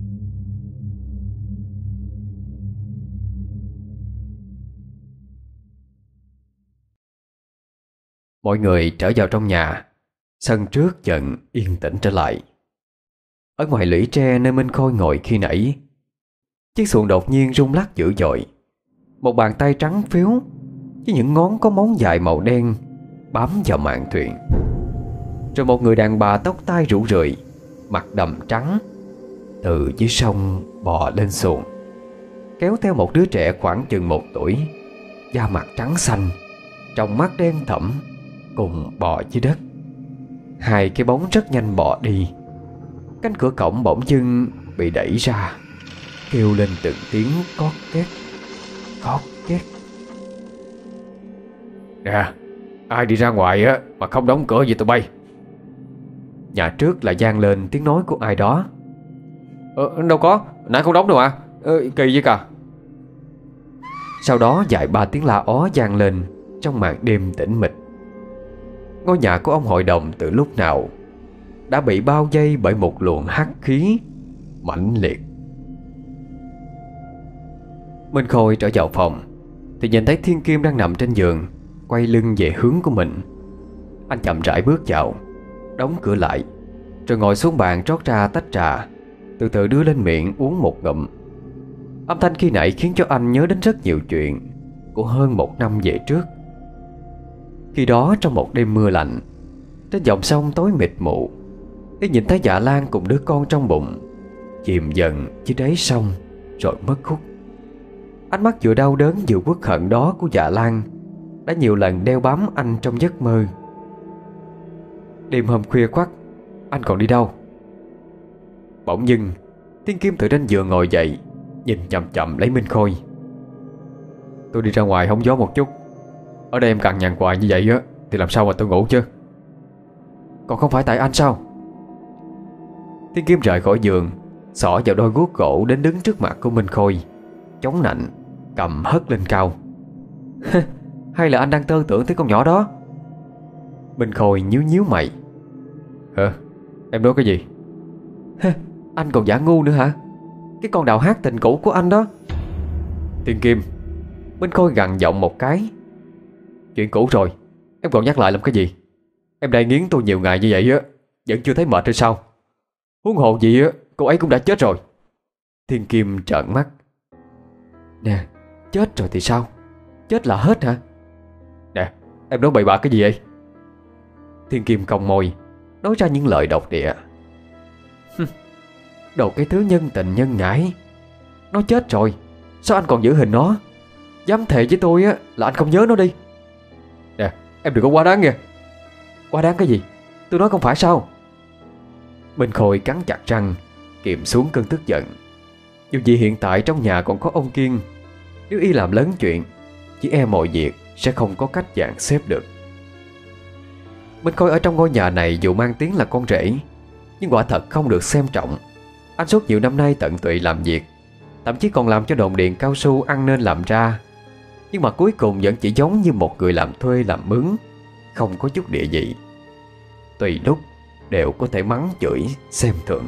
Mọi người trở vào trong nhà. Sân trước dần yên tĩnh trở lại. Ở ngoài lũy tre nơi Minh Khôi ngồi khi nãy, chiếc xuồng đột nhiên rung lắc dữ dội. Một bàn tay trắng phiếu với những ngón có móng dài màu đen bám vào mạn thuyền. Rồi một người đàn bà tóc tai rủ rượi, mặt đầm trắng, từ dưới sông bò lên xuồng, kéo theo một đứa trẻ khoảng chừng một tuổi, da mặt trắng xanh, trong mắt đen thẫm, cùng bò dưới đất. Hai cái bóng rất nhanh bò đi. Cánh cửa cổng bỗng dưng bị đẩy ra, kêu lên từng tiếng cót két, cót két. Nè, ai đi ra ngoài á mà không đóng cửa gì tụi bay? Nhà trước lại vang lên tiếng nói của ai đó. Ờ, đâu có, nãy không đóng đâu à. ờ, Kỳ vậy cả. Sau đó vài ba tiếng la ó vang lên trong màn đêm tĩnh mịch. Ngôi nhà của ông hội đồng từ lúc nào đã bị bao vây bởi một luồng hắc khí mãnh liệt. Minh Khôi trở vào phòng thì nhìn thấy Thiên Kim đang nằm trên giường, quay lưng về hướng của mình. Anh chậm rãi bước vào, đóng cửa lại, rồi ngồi xuống bàn rót ra tách trà, từ từ đưa lên miệng uống một ngụm. Âm thanh khi nãy khiến cho anh nhớ đến rất nhiều chuyện của hơn một năm về trước. Khi đó trong một đêm mưa lạnh, trên dòng sông tối mịt mù, y nhìn thấy Dạ Lan cùng đứa con trong bụng chìm dần dưới đáy sông rồi mất hút. Ánh mắt vừa đau đớn vừa uất hận đó của Dạ Lan đã nhiều lần đeo bám anh trong giấc mơ. Đêm hôm khuya khoắt, anh còn đi đâu? Bỗng dưng Thiên Kim từ trên giường ngồi dậy, nhìn chậm chậm lấy Minh Khôi. Tôi đi ra ngoài hóng gió một chút. Ở đây em cằn nhằn hoài như vậy á thì làm sao mà tôi ngủ chứ? Còn không phải tại anh sao? Thiên Kim rời khỏi giường, xỏ vào đôi guốc gỗ đến đứng trước mặt của Minh Khôi, chống nạnh, cầm hất lên cao. Hay là anh đang tơ tưởng tới con nhỏ đó? Minh Khôi nhíu nhíu mày. Hả? Em nói cái gì? Anh còn giả ngu nữa hả? Cái con đào hát tình cũ của anh đó. Thiên Kim. Minh Khôi gằn giọng một cái. Chuyện cũ rồi, em còn nhắc lại làm cái gì? Em đã nghiến tôi nhiều ngày như vậy á, vẫn chưa thấy mệt hay sao? Huống hồ gì á, cô ấy cũng đã chết rồi. Thiên Kim trợn mắt. Nè, chết rồi thì sao? Chết là hết hả? Nè, em nói bậy bạ cái gì vậy? Thiên Kim cong môi, nói ra những lời độc địa. Đồ cái thứ nhân tình nhân ngãi. Nó chết rồi, sao anh còn giữ hình nó? Dám thề với tôi á là anh không nhớ nó đi. Nè, em đừng có quá đáng nghe. Quá đáng cái gì? Tôi nói không phải sao? Minh Khôi cắn chặt răng, kiềm xuống cơn tức giận. Dù gì hiện tại trong nhà còn có ông Kiên, nếu y làm lớn chuyện, chỉ e mọi việc sẽ không có cách dàn xếp được. Minh Khôi ở trong ngôi nhà này dù mang tiếng là con rể, nhưng quả thật không được xem trọng. Anh suốt nhiều năm nay tận tụy làm việc, thậm chí còn làm cho đồn điện cao su ăn nên làm ra, nhưng mà cuối cùng vẫn chỉ giống như một người làm thuê làm mướn, không có chút địa vị. Tùy lúc đều có thể mắng chửi xem thường.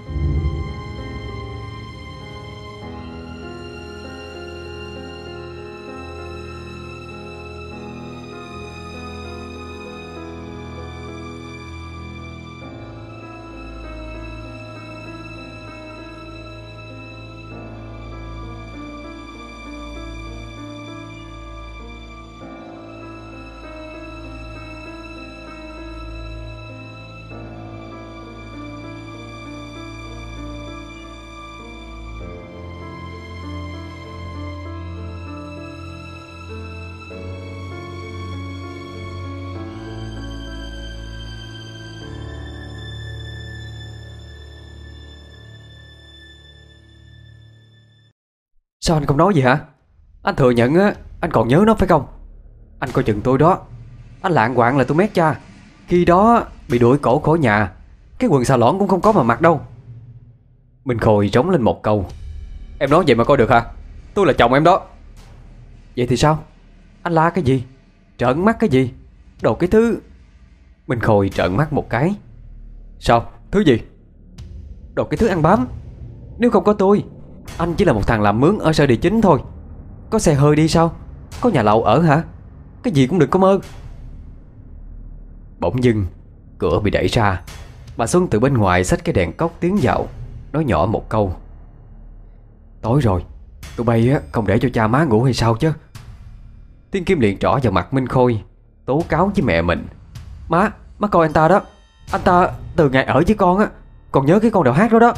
Sao anh không nói gì hả? Anh thừa nhận á, anh còn nhớ nó phải không? Anh coi chừng tôi đó. Anh lạng quạng là tôi mét cha. Khi đó bị đuổi cổ khỏi nhà, cái quần xà lõn cũng không có mà mặc đâu. Minh Khôi trống lên một câu. Em nói vậy mà coi được hả? Tôi là chồng em đó. Vậy thì sao? Anh la cái gì? Trợn mắt cái gì? Đồ cái thứ... Minh Khôi trợn mắt một cái. Sao? Thứ gì? Đồ cái thứ ăn bám. Nếu không có tôi, anh chỉ là một thằng làm mướn ở sở địa chính thôi. Có xe hơi đi sao? Có nhà lầu ở hả? Cái gì cũng đừng có mơ. Bỗng dưng cửa bị đẩy ra. Bà Xuân từ bên ngoài xách cái đèn cốc tiến vào, nói nhỏ một câu: "Tối rồi, tụi bay á không để cho cha má ngủ hay sao chứ?" Thiên Kim liền trỏ vào mặt Minh Khôi, tố cáo với mẹ mình: Má, má coi anh ta đó. Anh ta từ ngày ở với con á còn nhớ cái con đào hát đó đó."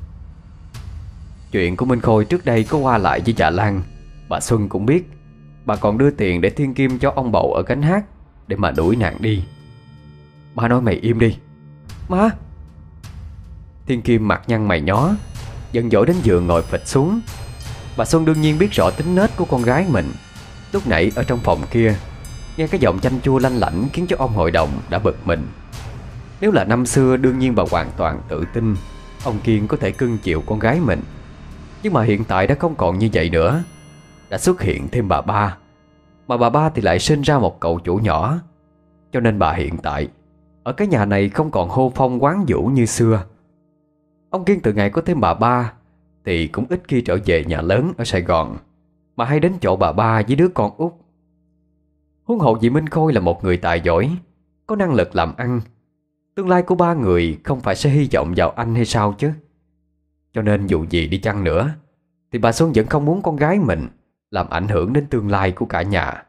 Chuyện của Minh Khôi trước đây có qua lại với Trà Lan, bà Xuân cũng biết. Bà còn đưa tiền để Thiên Kim cho ông bầu ở Gánh Hát để mà đuổi nạn đi. "Má nói mày im đi." "Má." Thiên Kim mặt nhăn mày nhó, giận dỗi đến giường ngồi phịch xuống. Bà Xuân đương nhiên biết rõ tính nết của con gái mình. Lúc nãy ở trong phòng kia, nghe cái giọng chanh chua lanh lảnh khiến cho ông hội đồng đã bực mình. Nếu là năm xưa, đương nhiên bà hoàn toàn tự tin ông Kiên có thể cưng chiều con gái mình. Nhưng mà hiện tại đã không còn như vậy nữa. Đã xuất hiện thêm bà ba, mà bà ba thì lại sinh ra một cậu chủ nhỏ. Cho nên bà hiện tại ở cái nhà này không còn hô phong quán vũ như xưa. Ông Kiên từ ngày có thêm bà ba thì cũng ít khi trở về nhà lớn ở Sài Gòn, mà hay đến chỗ bà ba với đứa con út. Huống hộ vì Minh Khôi là một người tài giỏi, có năng lực làm ăn. Tương lai của ba người không phải sẽ hy vọng vào anh hay sao chứ. Cho nên dù gì đi chăng nữa thì bà Xuân vẫn không muốn con gái mình làm ảnh hưởng đến tương lai của cả nhà.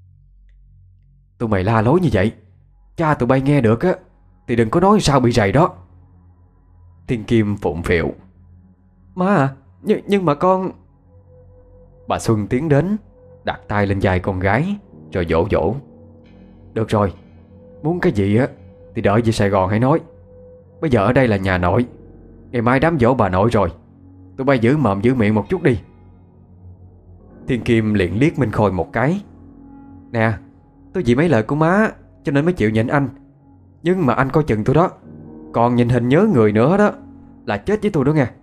"Tụi mày la lối như vậy, cha tụi bay nghe được á thì đừng có nói sao bị rầy đó." Thiên Kim phụng phịu: "Má à, nhưng, nhưng mà con..." Bà Xuân tiến đến, đặt tay lên vai con gái rồi dỗ dỗ: "Được rồi, muốn cái gì á thì đợi về Sài Gòn hãy nói. Bây giờ ở đây là nhà nội, ngày mai đám giỗ bà nội rồi, tụi bay giữ mồm giữ miệng một chút đi." Thiên Kim liền liếc Minh Khôi một cái: "Nè, tôi vì mấy lời của má cho nên mới chịu nhịn anh. Nhưng mà anh coi chừng tôi đó, còn nhìn hình nhớ người nữa đó là chết với tôi đó nghe."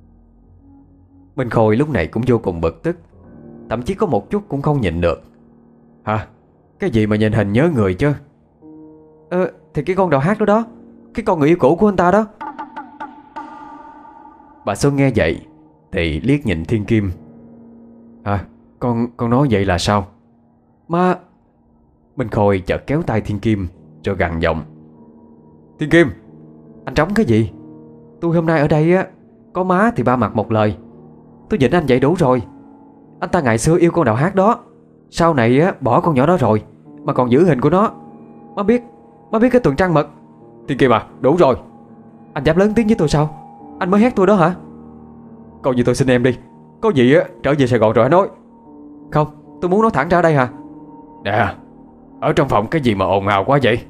Minh Khôi lúc này cũng vô cùng bực tức, thậm chí có một chút cũng không nhịn được: "Hả? Cái gì mà nhìn hình nhớ người chứ?" "Ờ, thì cái con đào hát đó đó, cái con người yêu cũ của anh ta đó." Bà Xuân nghe vậy thì liếc nhìn Thiên Kim: "À, con con nói vậy là sao?" "Má..." Minh Khôi chợt kéo tay Thiên Kim rồi gằn giọng: "Thiên Kim, anh trống cái gì? Tôi hôm nay ở đây á, có má thì ba mặt một lời. Tôi nhịn anh vậy đủ rồi. Anh ta ngày xưa yêu con đào hát đó, sau này á bỏ con nhỏ đó rồi mà còn giữ hình của nó. Má biết, má biết cái tuần trăng mật." "Thiên Kim à, đủ rồi." "Anh dám lớn tiếng với tôi sao? Anh mới hét tôi đó hả?" "Coi như tôi xin em đi, có gì á trở về Sài Gòn rồi hãy nói." "Không, tôi muốn nói thẳng ra đây hả?" "Nè, ở trong phòng cái gì mà ồn ào quá vậy?"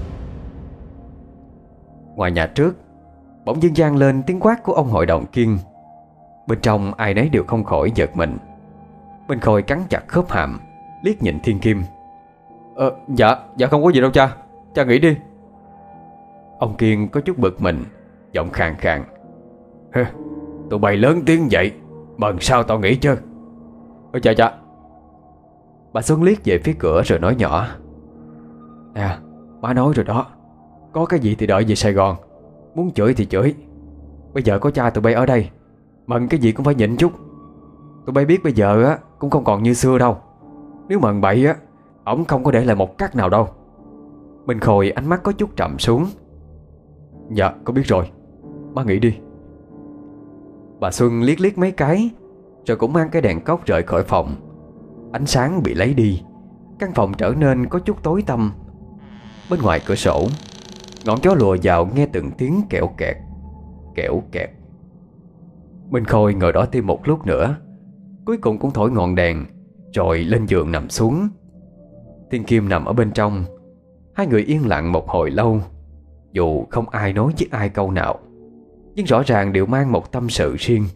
Ngoài nhà trước, bỗng dưng vang lên tiếng quát của ông hội đồng Kiên. Bên trong ai nấy đều không khỏi giật mình. Minh Khôi cắn chặt khớp hàm, liếc nhìn Thiên Kim: Ờ, dạ, dạ không có gì đâu cha, cha nghỉ đi." Ông Kiên có chút bực mình, giọng khàn khàn: "Tụi bay lớn tiếng vậy mần sao tao nghỉ chứ?" "Ơ dạ dạ." Bà Xuân liếc về phía cửa rồi nói nhỏ: "Nè, má nói rồi đó, có cái gì thì đợi về Sài Gòn, muốn chửi thì chửi. Bây giờ có cha tụi bay ở đây, mần cái gì cũng phải nhịn chút. Tụi bay biết bây giờ á cũng không còn như xưa đâu. Nếu mần bậy á, ổng không có để lại một cắt nào đâu." Minh Khôi ánh mắt có chút trầm xuống: "Dạ con biết rồi, má nghỉ đi." Bà Xuân liếc liếc mấy cái rồi cũng mang cái đèn cốc rời khỏi phòng. Ánh sáng bị lấy đi, căn phòng trở nên có chút tối tăm. Bên ngoài cửa sổ, ngọn gió lùa vào nghe từng tiếng kẹo kẹt, kẹo kẹt. Minh Khôi ngồi đó thêm một lúc nữa, cuối cùng cũng thổi ngọn đèn rồi lên giường nằm xuống. Thiên Kim nằm ở bên trong. Hai người yên lặng một hồi lâu, dù không ai nói với ai câu nào, nhưng rõ ràng đều mang một tâm sự riêng.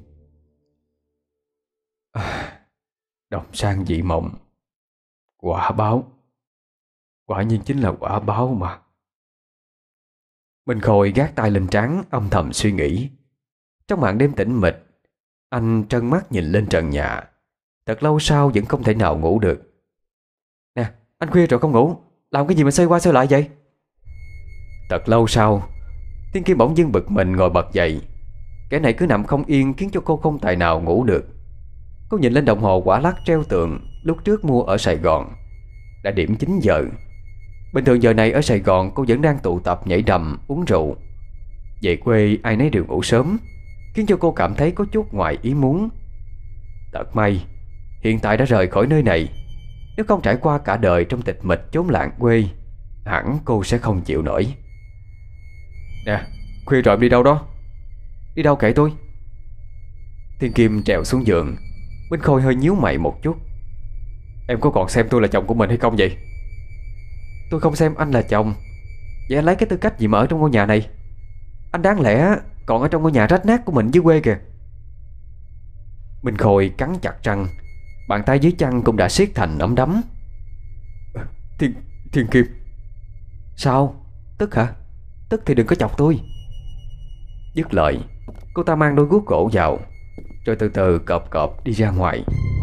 À, đồng sang dị mộng, quả báo, quả nhiên chính là quả báo mà. Minh Khôi gác tay lên trán, âm thầm suy nghĩ. Trong màn đêm tĩnh mịch, anh trân mắt nhìn lên trần nhà. Thật lâu sau vẫn không thể nào ngủ được. Nè, anh khuya rồi không ngủ, làm cái gì mà xoay qua xoay lại vậy? Thật lâu sau, Thiên Kim bỗng dưng bực mình ngồi bật dậy. Kẻ này cứ nằm không yên khiến cho cô không tài nào ngủ được. Cô nhìn lên đồng hồ quả lắc treo tường lúc trước mua ở Sài Gòn. Đã điểm chín giờ. Bình thường giờ này ở Sài Gòn cô vẫn đang tụ tập nhảy đầm, uống rượu. Về quê ai nấy đều ngủ sớm, khiến cho cô cảm thấy có chút ngoài ý muốn. Thật may hiện tại đã rời khỏi nơi này. Nếu không trải qua cả đời trong tịch mịch chốn làng quê, hẳn cô sẽ không chịu nổi. Nè, khuya rồi em đi đâu đó? Đi đâu kể tôi. Thiên Kim trèo xuống giường. Minh Khôi hơi nhíu mày một chút. Em có còn xem tôi là chồng của mình hay không vậy? Tôi không xem anh là chồng. Vậy anh lấy cái tư cách gì mà ở trong ngôi nhà này? Anh đáng lẽ còn ở trong ngôi nhà rách nát của mình dưới quê kìa. Minh Khôi cắn chặt răng, bàn tay dưới chăn cũng đã siết thành nắm đấm. Thiên, Thiên Kim. Sao? Tức hả? Tức thì đừng có chọc tôi. Dứt lời, cô ta mang đôi guốc gỗ vào, rồi từ từ cọp cọp đi ra ngoài.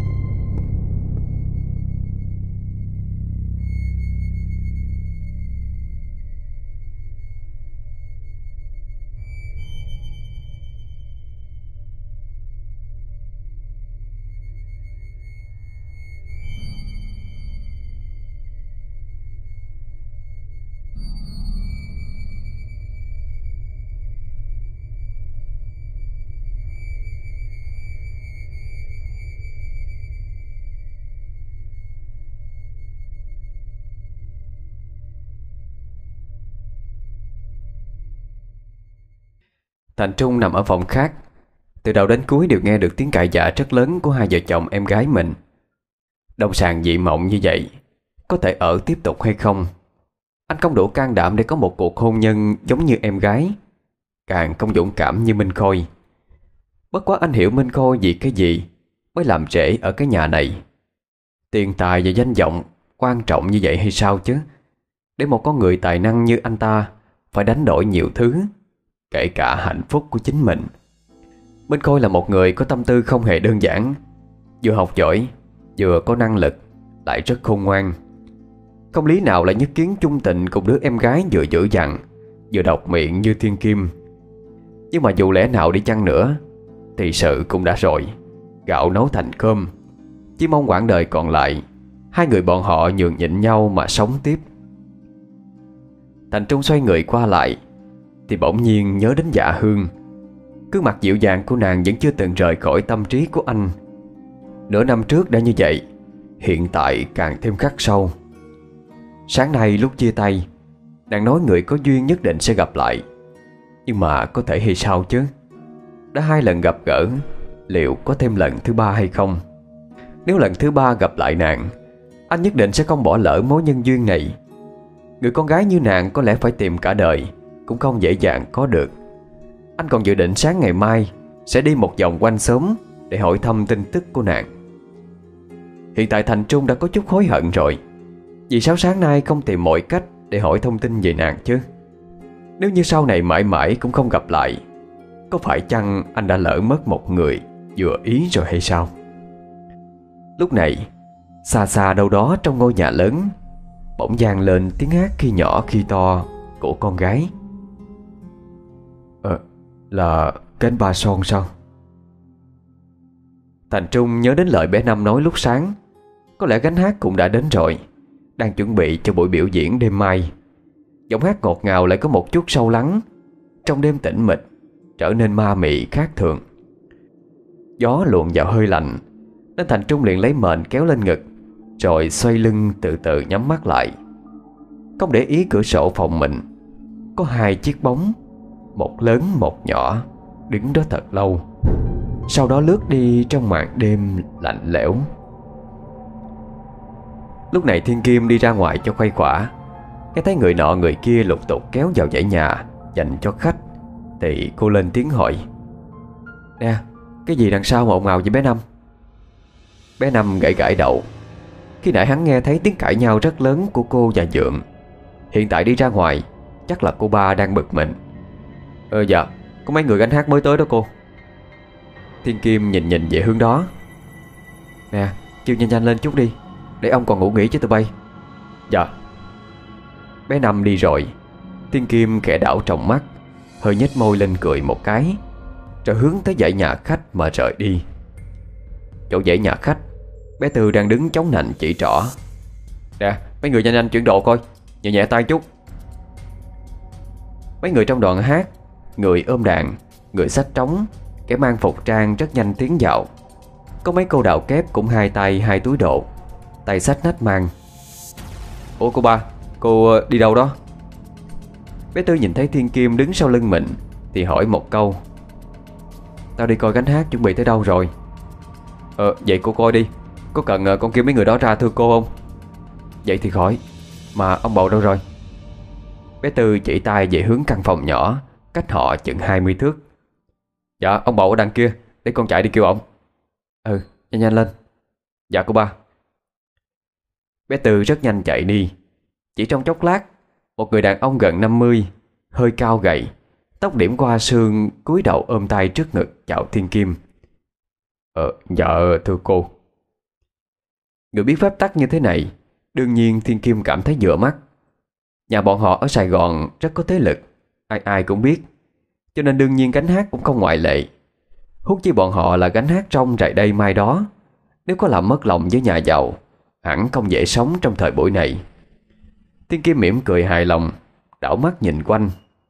Thành Trung nằm ở phòng khác. Từ đầu đến cuối đều nghe được tiếng cãi vã rất lớn của hai vợ chồng em gái mình. Đông sàng dị mộng như vậy, có thể ở tiếp tục hay không? Anh không đủ can đảm để có một cuộc hôn nhân giống như em gái, càng không dũng cảm như Minh Khôi. Bất quá anh hiểu Minh Khôi vì cái gì mới làm rễ ở cái nhà này. Tiền tài và danh vọng quan trọng như vậy hay sao chứ? Để một con người tài năng như anh ta phải đánh đổi nhiều thứ, kể cả hạnh phúc của chính mình. Minh Khôi là một người có tâm tư không hề đơn giản. Vừa học giỏi, vừa có năng lực, lại rất khôn ngoan. Không lý nào lại nhất kiến chung tình cùng đứa em gái vừa dữ dằn, vừa độc miệng như Thiên Kim. Nhưng mà dù lẽ nào đi chăng nữa thì sự cũng đã rồi. Gạo nấu thành cơm. Chỉ mong quãng đời còn lại, hai người bọn họ nhường nhịn nhau mà sống tiếp. Thành Trung xoay người qua lại thì bỗng nhiên nhớ đến Dạ Hương. Gương mặt dịu dàng của nàng vẫn chưa từng rời khỏi tâm trí của anh. Nửa năm trước đã như vậy, hiện tại càng thêm khắc sâu. Sáng nay lúc chia tay, nàng nói người có duyên nhất định sẽ gặp lại. Nhưng mà có thể hay sao chứ? Đã hai lần gặp gỡ, liệu có thêm lần thứ ba hay không? Nếu lần thứ ba gặp lại nàng, anh nhất định sẽ không bỏ lỡ mối nhân duyên này. Người con gái như nàng có lẽ phải tìm cả đời cũng không dễ dàng có được. Anh còn dự định sáng ngày mai sẽ đi một vòng quanh xóm để hỏi thăm tin tức của nàng. Hiện tại Thành Trung đã có chút hối hận rồi. Vì sao sáng nay không tìm mọi cách để hỏi thông tin về nàng chứ? Nếu như sau này mãi mãi cũng không gặp lại, có phải chăng anh đã lỡ mất một người vừa ý rồi hay sao? Lúc này, xa xa đâu đó trong ngôi nhà lớn, bỗng vang lên tiếng hát khi nhỏ khi to của con gái. Ờ, là kênh Ba Son sao? Thành Trung nhớ đến lời bé Năm nói lúc sáng. Có lẽ gánh hát cũng đã đến rồi, đang chuẩn bị cho buổi biểu diễn đêm mai. Giọng hát ngọt ngào lại có một chút sâu lắng. Trong đêm tĩnh mịch trở nên ma mị khác thường. Gió luồn vào hơi lạnh, nên Thành Trung liền lấy mền kéo lên ngực, rồi xoay lưng từ từ nhắm mắt lại. Không để ý cửa sổ phòng mình có hai chiếc bóng, một lớn một nhỏ, đứng đó thật lâu, sau đó lướt đi trong màn đêm lạnh lẽo. Lúc này Thiên Kim đi ra ngoài cho khuây khỏa, nghe thấy người nọ người kia lục tục kéo vào dãy nhà dành cho khách, thì cô lên tiếng hỏi: Nè, cái gì đằng sau mà ồn ào vậy bé Năm? Bé Năm gãi gãi đầu. Khi nãy hắn nghe thấy tiếng cãi nhau rất lớn của cô và Dượng. Hiện tại đi ra ngoài, chắc là cô ba đang bực mình. Ờ dạ, có mấy người gánh hát mới tới đó cô. Thiên Kim nhìn nhìn về hướng đó. Nè, chiều nhanh nhanh lên chút đi, để ông còn ngủ nghỉ chứ tụi bay. Dạ. Bé Năm đi rồi. Thiên Kim khẽ đảo trong mắt, hơi nhếch môi lên cười một cái, rồi hướng tới dãy nhà khách mà rời đi. Chỗ dãy nhà khách, bé Tư đang đứng chống nạnh chỉ trỏ. Nè, mấy người nhanh nhanh chuyển đồ coi, Nhẹ nhẹ tay chút. Mấy người trong đoàn hát, người ôm đàn, người xách trống, kẻ mang phục trang rất nhanh tiến vào. Có mấy cô đạo kép cũng hai tay hai túi đồ, tay xách nách mang. Ủa cô ba, cô đi đâu đó? Bé Tư nhìn thấy Thiên Kim đứng sau lưng mình thì hỏi một câu. Tao đi coi gánh hát chuẩn bị tới đâu rồi. Ờ vậy cô coi đi. Có cần con kêu mấy người đó ra thưa cô không? Vậy thì khỏi. Mà ông Bậu đâu rồi? Bé Tư chỉ tay về hướng căn phòng nhỏ cách họ chừng hai mươi thước. Dạ ông Bậu ở đằng kia, để con chạy đi kêu ông. Ừ nhanh nhanh lên. Dạ cô ba. Bé Tư rất nhanh chạy đi. Chỉ trong chốc lát, một người đàn ông gần năm mươi, hơi cao gầy, tóc điểm qua sương, cúi đầu ôm tay trước ngực chào Thiên Kim. Ờ dạ thưa cô. Người biết phép tắc như thế này, đương nhiên Thiên Kim cảm thấy vừa mắt. Nhà bọn họ ở Sài Gòn rất có thế lực, ai ai cũng biết, cho nên đương nhiên gánh hát cũng không ngoại lệ. Huống chi bọn họ là gánh hát trong rày đây mai đó, nếu có làm mất lòng với nhà giàu, hẳn không dễ sống trong thời buổi này. Thiên Kim mỉm cười hài lòng, đảo mắt nhìn quanh.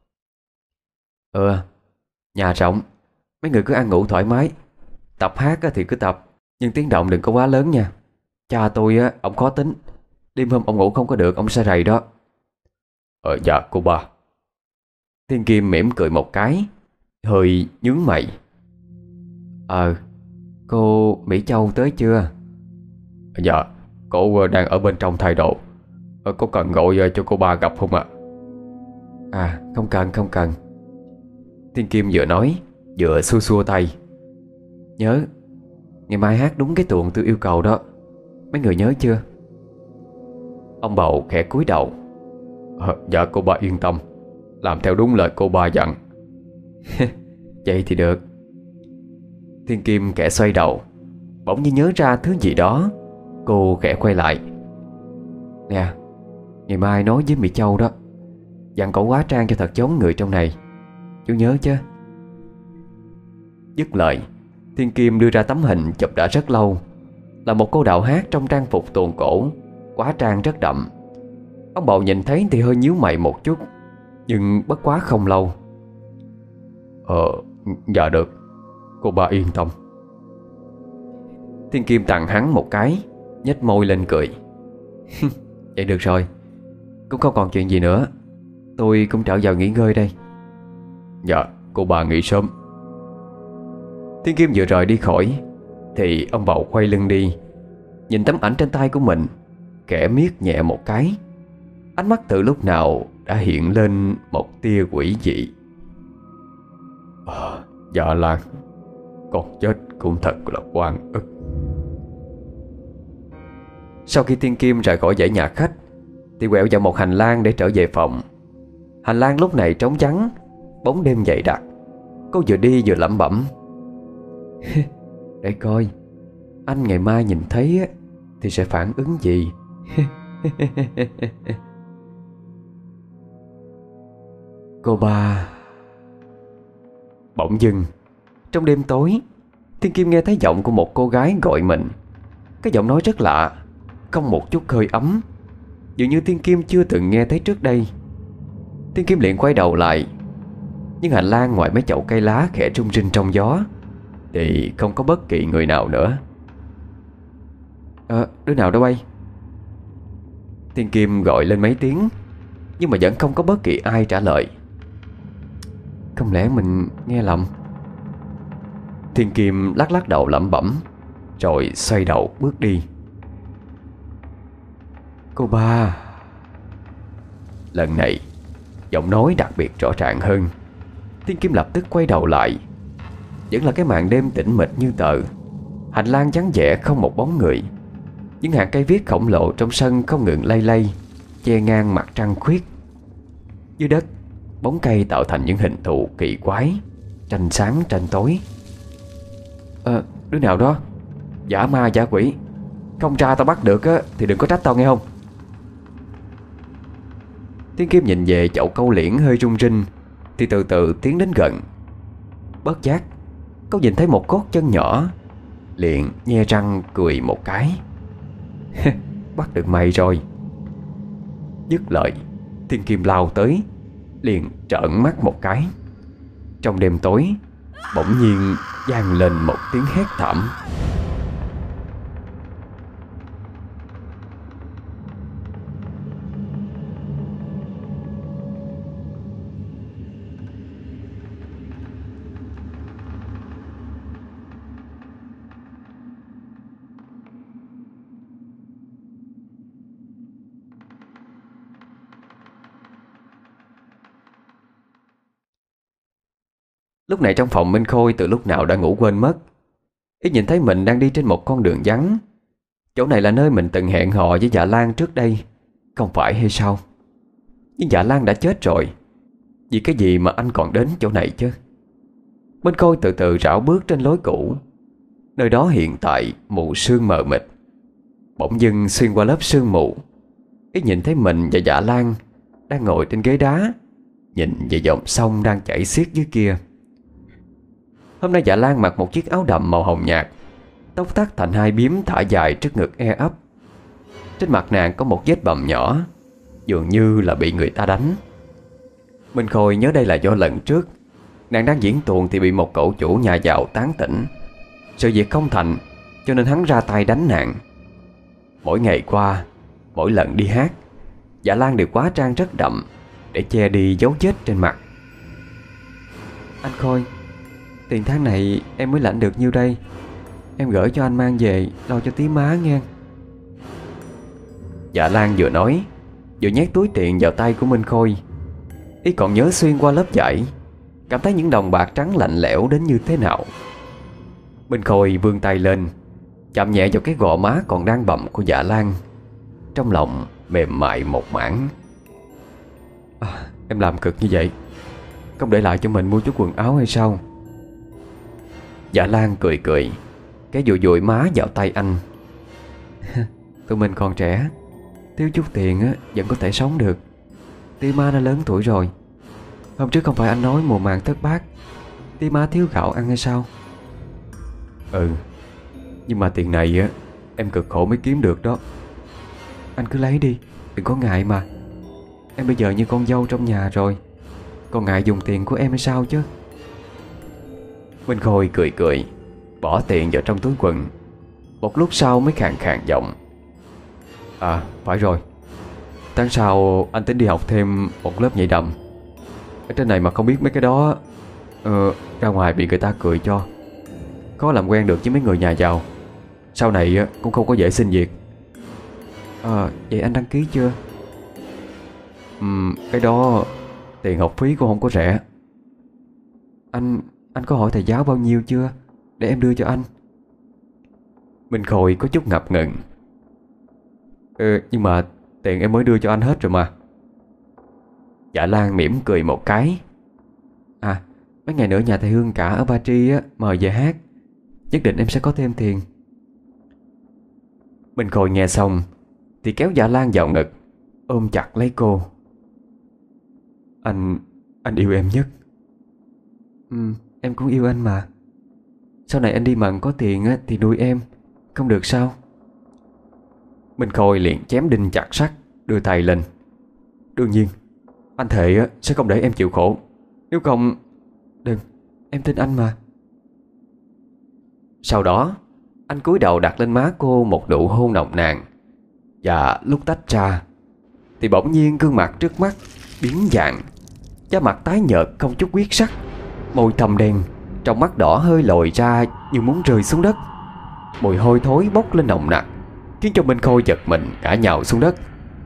Ừ, nhà rộng, mấy người cứ ăn ngủ thoải mái. Tập hát thì cứ tập, nhưng tiếng động đừng có quá lớn nha. Cha tôi á, ông khó tính, đêm hôm ông ngủ không có được, ông sẽ rầy đó. Ờ dạ cô ba. Thiên Kim mỉm cười một cái, hơi nhướng mày. Ờ, cô Mỹ Châu tới chưa? Dạ, cô đang ở bên trong thay đồ. Có cần gọi cho cô ba gặp không ạ? À? à không cần không cần. Thiên Kim vừa nói vừa xua xua tay. Nhớ, ngày mai hát đúng cái tuồng tôi yêu cầu đó. Mấy người nhớ chưa? Ông Bầu khẽ cúi đầu. à, Dạ cô ba yên tâm, làm theo đúng lời cô ba dặn. Vậy thì được. Thiên Kim khẽ xoay đầu, bỗng như nhớ ra thứ gì đó. Cô khẽ quay lại. Nè, ngày mai nói với Mỹ Châu đó, dặn cậu hóa trang cho thật giống người trong này. Chú nhớ chứ? Dứt lời, Thiên Kim đưa ra tấm hình chụp đã rất lâu, là một cô đạo hát trong trang phục tuồng cổ, hóa trang rất đậm. Ông Bầu nhìn thấy thì hơi nhíu mày một chút, nhưng bất quá không lâu. Ờ, dạ được, cô ba yên tâm. Thiên Kim tặng hắn một cái, nhếch môi lên cười. Vậy được rồi, cũng không còn chuyện gì nữa. Tôi cũng trở vào nghỉ ngơi đây. Dạ, cô bà nghỉ sớm. Thiên Kim vừa rời đi khỏi thì ông Bầu quay lưng đi, nhìn tấm ảnh trên tay của mình, khẽ miết nhẹ một cái. Ánh mắt từ lúc nào đã hiện lên một tia quỷ dị. à, Dạ Lan, con chết cũng thật là oan ức. Sau khi Thiên Kim rời khỏi dãy nhà khách thì quẹo vào một hành lang để trở về phòng. Hành lang lúc này trống vắng, bóng đêm dày đặc. Cô vừa đi vừa lẩm bẩm. Để coi anh ngày mai nhìn thấy thì sẽ phản ứng gì. Cô ba. Bỗng dưng trong đêm tối, Thiên Kim nghe thấy giọng của một cô gái gọi mình. Cái giọng nói rất lạ, không một chút hơi ấm, dường như Thiên Kim chưa từng nghe thấy trước đây. Thiên Kim liền quay đầu lại, nhưng hành lang ngoài mấy chậu cây lá khẽ rung rinh trong gió thì không có bất kỳ người nào nữa. Ờ, đứa nào đó bay? Thiên Kim gọi lên mấy tiếng, nhưng mà vẫn không có bất kỳ ai trả lời. Không lẽ mình nghe lầm? Thiên Kim lắc lắc đầu lẩm bẩm, rồi xoay đầu bước đi. Cô ba. Lần này giọng nói đặc biệt rõ ràng hơn. Thiên Kim lập tức quay đầu lại. Vẫn là cái màn đêm tĩnh mịch như tờ. Hành lang vắng vẻ không một bóng người. Những hàng cây viết khổng lồ trong sân không ngừng lay lay, che ngang mặt trăng khuyết. Dưới đất, bóng cây tạo thành những hình thù kỳ quái, tranh sáng tranh tối. Ờ, đứa nào đó? Giả ma giả quỷ, không ra tao bắt được á thì đừng có trách tao nghe không? Thiên Kim nhìn về chậu câu liễn hơi rung rinh thì từ từ tiến đến gần. Bất giác cô nhìn thấy một gót chân nhỏ, liền nhe răng cười một cái. Bắt được mày rồi. Dứt lời, Thiên Kim lao tới, liền trợn mắt một cái. Trong đêm tối, bỗng nhiên vang lên một tiếng hét thảm. Lúc này trong phòng Minh Khôi từ lúc nào đã ngủ quên mất. Y nhìn thấy mình đang đi trên một con đường vắng. Chỗ này là nơi mình từng hẹn hò với Dạ Lan trước đây, không phải hay sao? Nhưng Dạ Lan đã chết rồi, vì cái gì mà anh còn đến chỗ này chứ? Minh Khôi từ từ rảo bước trên lối cũ. Nơi đó hiện tại mù sương mờ mịt. Bỗng dưng xuyên qua lớp sương mù, Y nhìn thấy mình và Dạ Lan đang ngồi trên ghế đá, nhìn về dòng sông đang chảy xiết dưới kia. Hôm nay Dạ Lan mặc một chiếc áo đầm màu hồng nhạt, tóc thắt thành hai bím thả dài trước ngực e ấp. Trên mặt nàng có một vết bầm nhỏ, dường như là bị người ta đánh. Minh Khôi nhớ đây là do lần trước nàng đang diễn tuồng thì bị một cậu chủ nhà giàu tán tỉnh. Sự việc không thành, cho nên hắn ra tay đánh nàng. Mỗi ngày qua, mỗi lần đi hát, Dạ Lan đều hóa trang rất đậm để che đi dấu vết trên mặt. Anh Khôi, tiền tháng này em mới lãnh được nhiêu đây? Em gửi cho anh mang về lo cho tí má nghe. Dạ Lan vừa nói, vừa nhét túi tiền vào tay của Minh Khôi. Y còn nhớ xuyên qua lớp vải, cảm thấy những đồng bạc trắng lạnh lẽo đến như thế nào. Minh Khôi vươn tay lên, chạm nhẹ vào cái gò má còn đang bầm của Dạ Lan. Trong lòng mềm mại một mảng. À, em làm cực như vậy, không để lại cho mình mua chút quần áo hay sao? Dạ Lan cười cười, cái dụi dụi má vào tay anh. Tụi mình còn trẻ, thiếu chút tiền á vẫn có thể sống được. Tí má đã lớn tuổi rồi. Hôm trước không phải anh nói mùa màng thất bát, tí má thiếu gạo ăn hay sao? Ừ, nhưng mà tiền này á em cực khổ mới kiếm được đó. Anh cứ lấy đi, đừng có ngại mà. Em bây giờ như con dâu trong nhà rồi, còn ngại dùng tiền của em hay sao chứ? Minh Khôi cười cười, bỏ tiền vào trong túi quần. Một lúc sau mới khàn khàn giọng. À phải rồi, tháng sau anh tính đi học thêm một lớp nhảy đầm. Ở trên này mà không biết mấy cái đó, ờ, ra ngoài bị người ta cười cho. Khó làm quen được với mấy người nhà giàu, sau này cũng không có dễ xin việc. À, vậy anh đăng ký chưa? Ừm, cái đó tiền học phí cũng không có rẻ. Anh Anh có hỏi thầy giáo bao nhiêu chưa, để em đưa cho anh? Minh Khôi có chút ngập ngừng. Ừ, nhưng mà tiền em mới đưa cho anh hết rồi mà. Dạ Lan mỉm cười một cái. À, mấy ngày nữa nhà thầy Hương cả ở Ba Tri á mời về hát, nhất định em sẽ có thêm tiền. Minh Khôi nghe xong thì kéo Dạ Lan vào ngực, ôm chặt lấy cô. Anh, anh yêu em nhất. Ừ, em cũng yêu anh mà. Sau này anh đi mận có tiền á thì nuôi em, không được sao? Minh Khôi liền chém đinh chặt sắt, đưa tay lên. Đương nhiên, anh thề á sẽ không để em chịu khổ. Nếu không... Đừng, em tin anh mà. Sau đó anh cúi đầu đặt lên má cô một nụ hôn nồng nàn. Và lúc tách ra thì bỗng nhiên gương mặt trước mắt biến dạng, da mặt tái nhợt không chút huyết sắc, môi thâm đen, trong mắt đỏ hơi lồi ra như muốn rơi xuống đất. Mùi hôi thối bốc lên nồng nặc, khiến cho Minh Khôi giật mình ngã nhào xuống đất.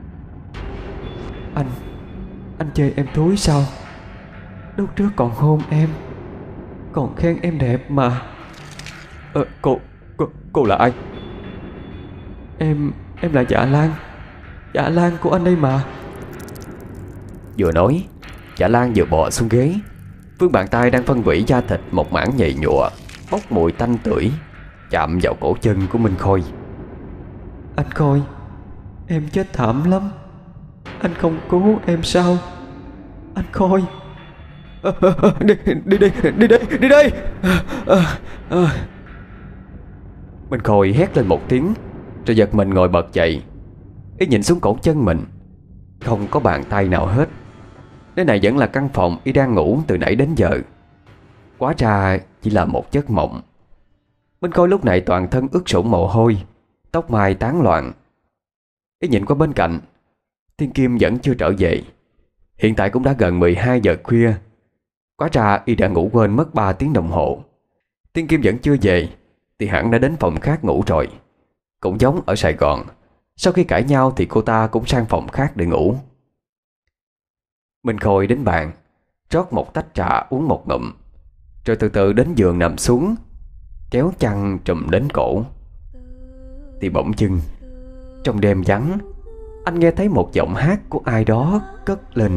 Anh Anh chê em thúi sao? Lúc trước còn hôn em, còn khen em đẹp mà. Ờ, cô, cô, cô là ai? Em, em là Dạ Lan, Dạ Lan của anh đây mà. Vừa nói, Dạ Lan vừa bò xuống ghế, vươn bàn tay đang phân hủy da thịt một mảng nhầy nhụa, bốc mùi tanh tưởi, chạm vào cổ chân của Minh Khôi. Anh Khôi, em chết thảm lắm. Anh không cứu em sao? Anh Khôi. À, à, à, đi, đi đi, đi đây, đi đây. À, à, à. Minh Khôi hét lên một tiếng, rồi giật mình ngồi bật dậy. Y nhìn xuống cổ chân mình. Không có bàn tay nào hết. Nơi này vẫn là căn phòng y đang ngủ từ nãy đến giờ. Quá ra chỉ là một giấc mộng. Minh Khôi lúc này toàn thân ướt sũng mồ hôi, tóc mai tán loạn. Y nhìn qua bên cạnh, Thiên Kim vẫn chưa trở về. Hiện tại cũng đã gần mười hai giờ khuya. Quá ra y đã ngủ quên mất ba tiếng đồng hồ. Thiên Kim vẫn chưa về thì hẳn đã đến phòng khác ngủ rồi. Cũng giống ở Sài Gòn, sau khi cãi nhau thì cô ta cũng sang phòng khác để ngủ. Minh Khôi đến bàn, rót một tách trà uống một ngụm, rồi từ từ đến giường nằm xuống, kéo chăn trùm đến cổ. Thì bỗng dưng, trong đêm vắng, anh nghe thấy một giọng hát của ai đó cất lên.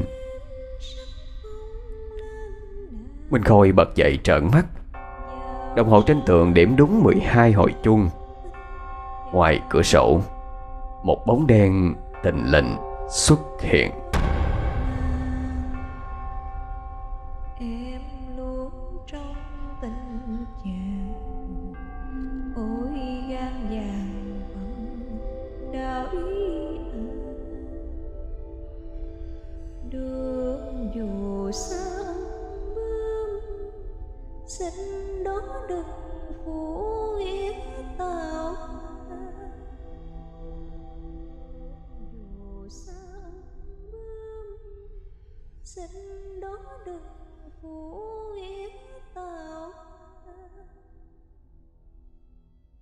Minh Khôi bật dậy trợn mắt. Đồng hồ trên tường điểm đúng mười hai hồi chuông. Ngoài cửa sổ, một bóng đen thình lình xuất hiện. Em luôn trong tình chàng, ôi gan vàng vẫn đã ý anh. Đường dù sao bướm xinh đó đừng phủ nghĩa tao. Dù sao bướm xinh đó đừng phủ nghĩa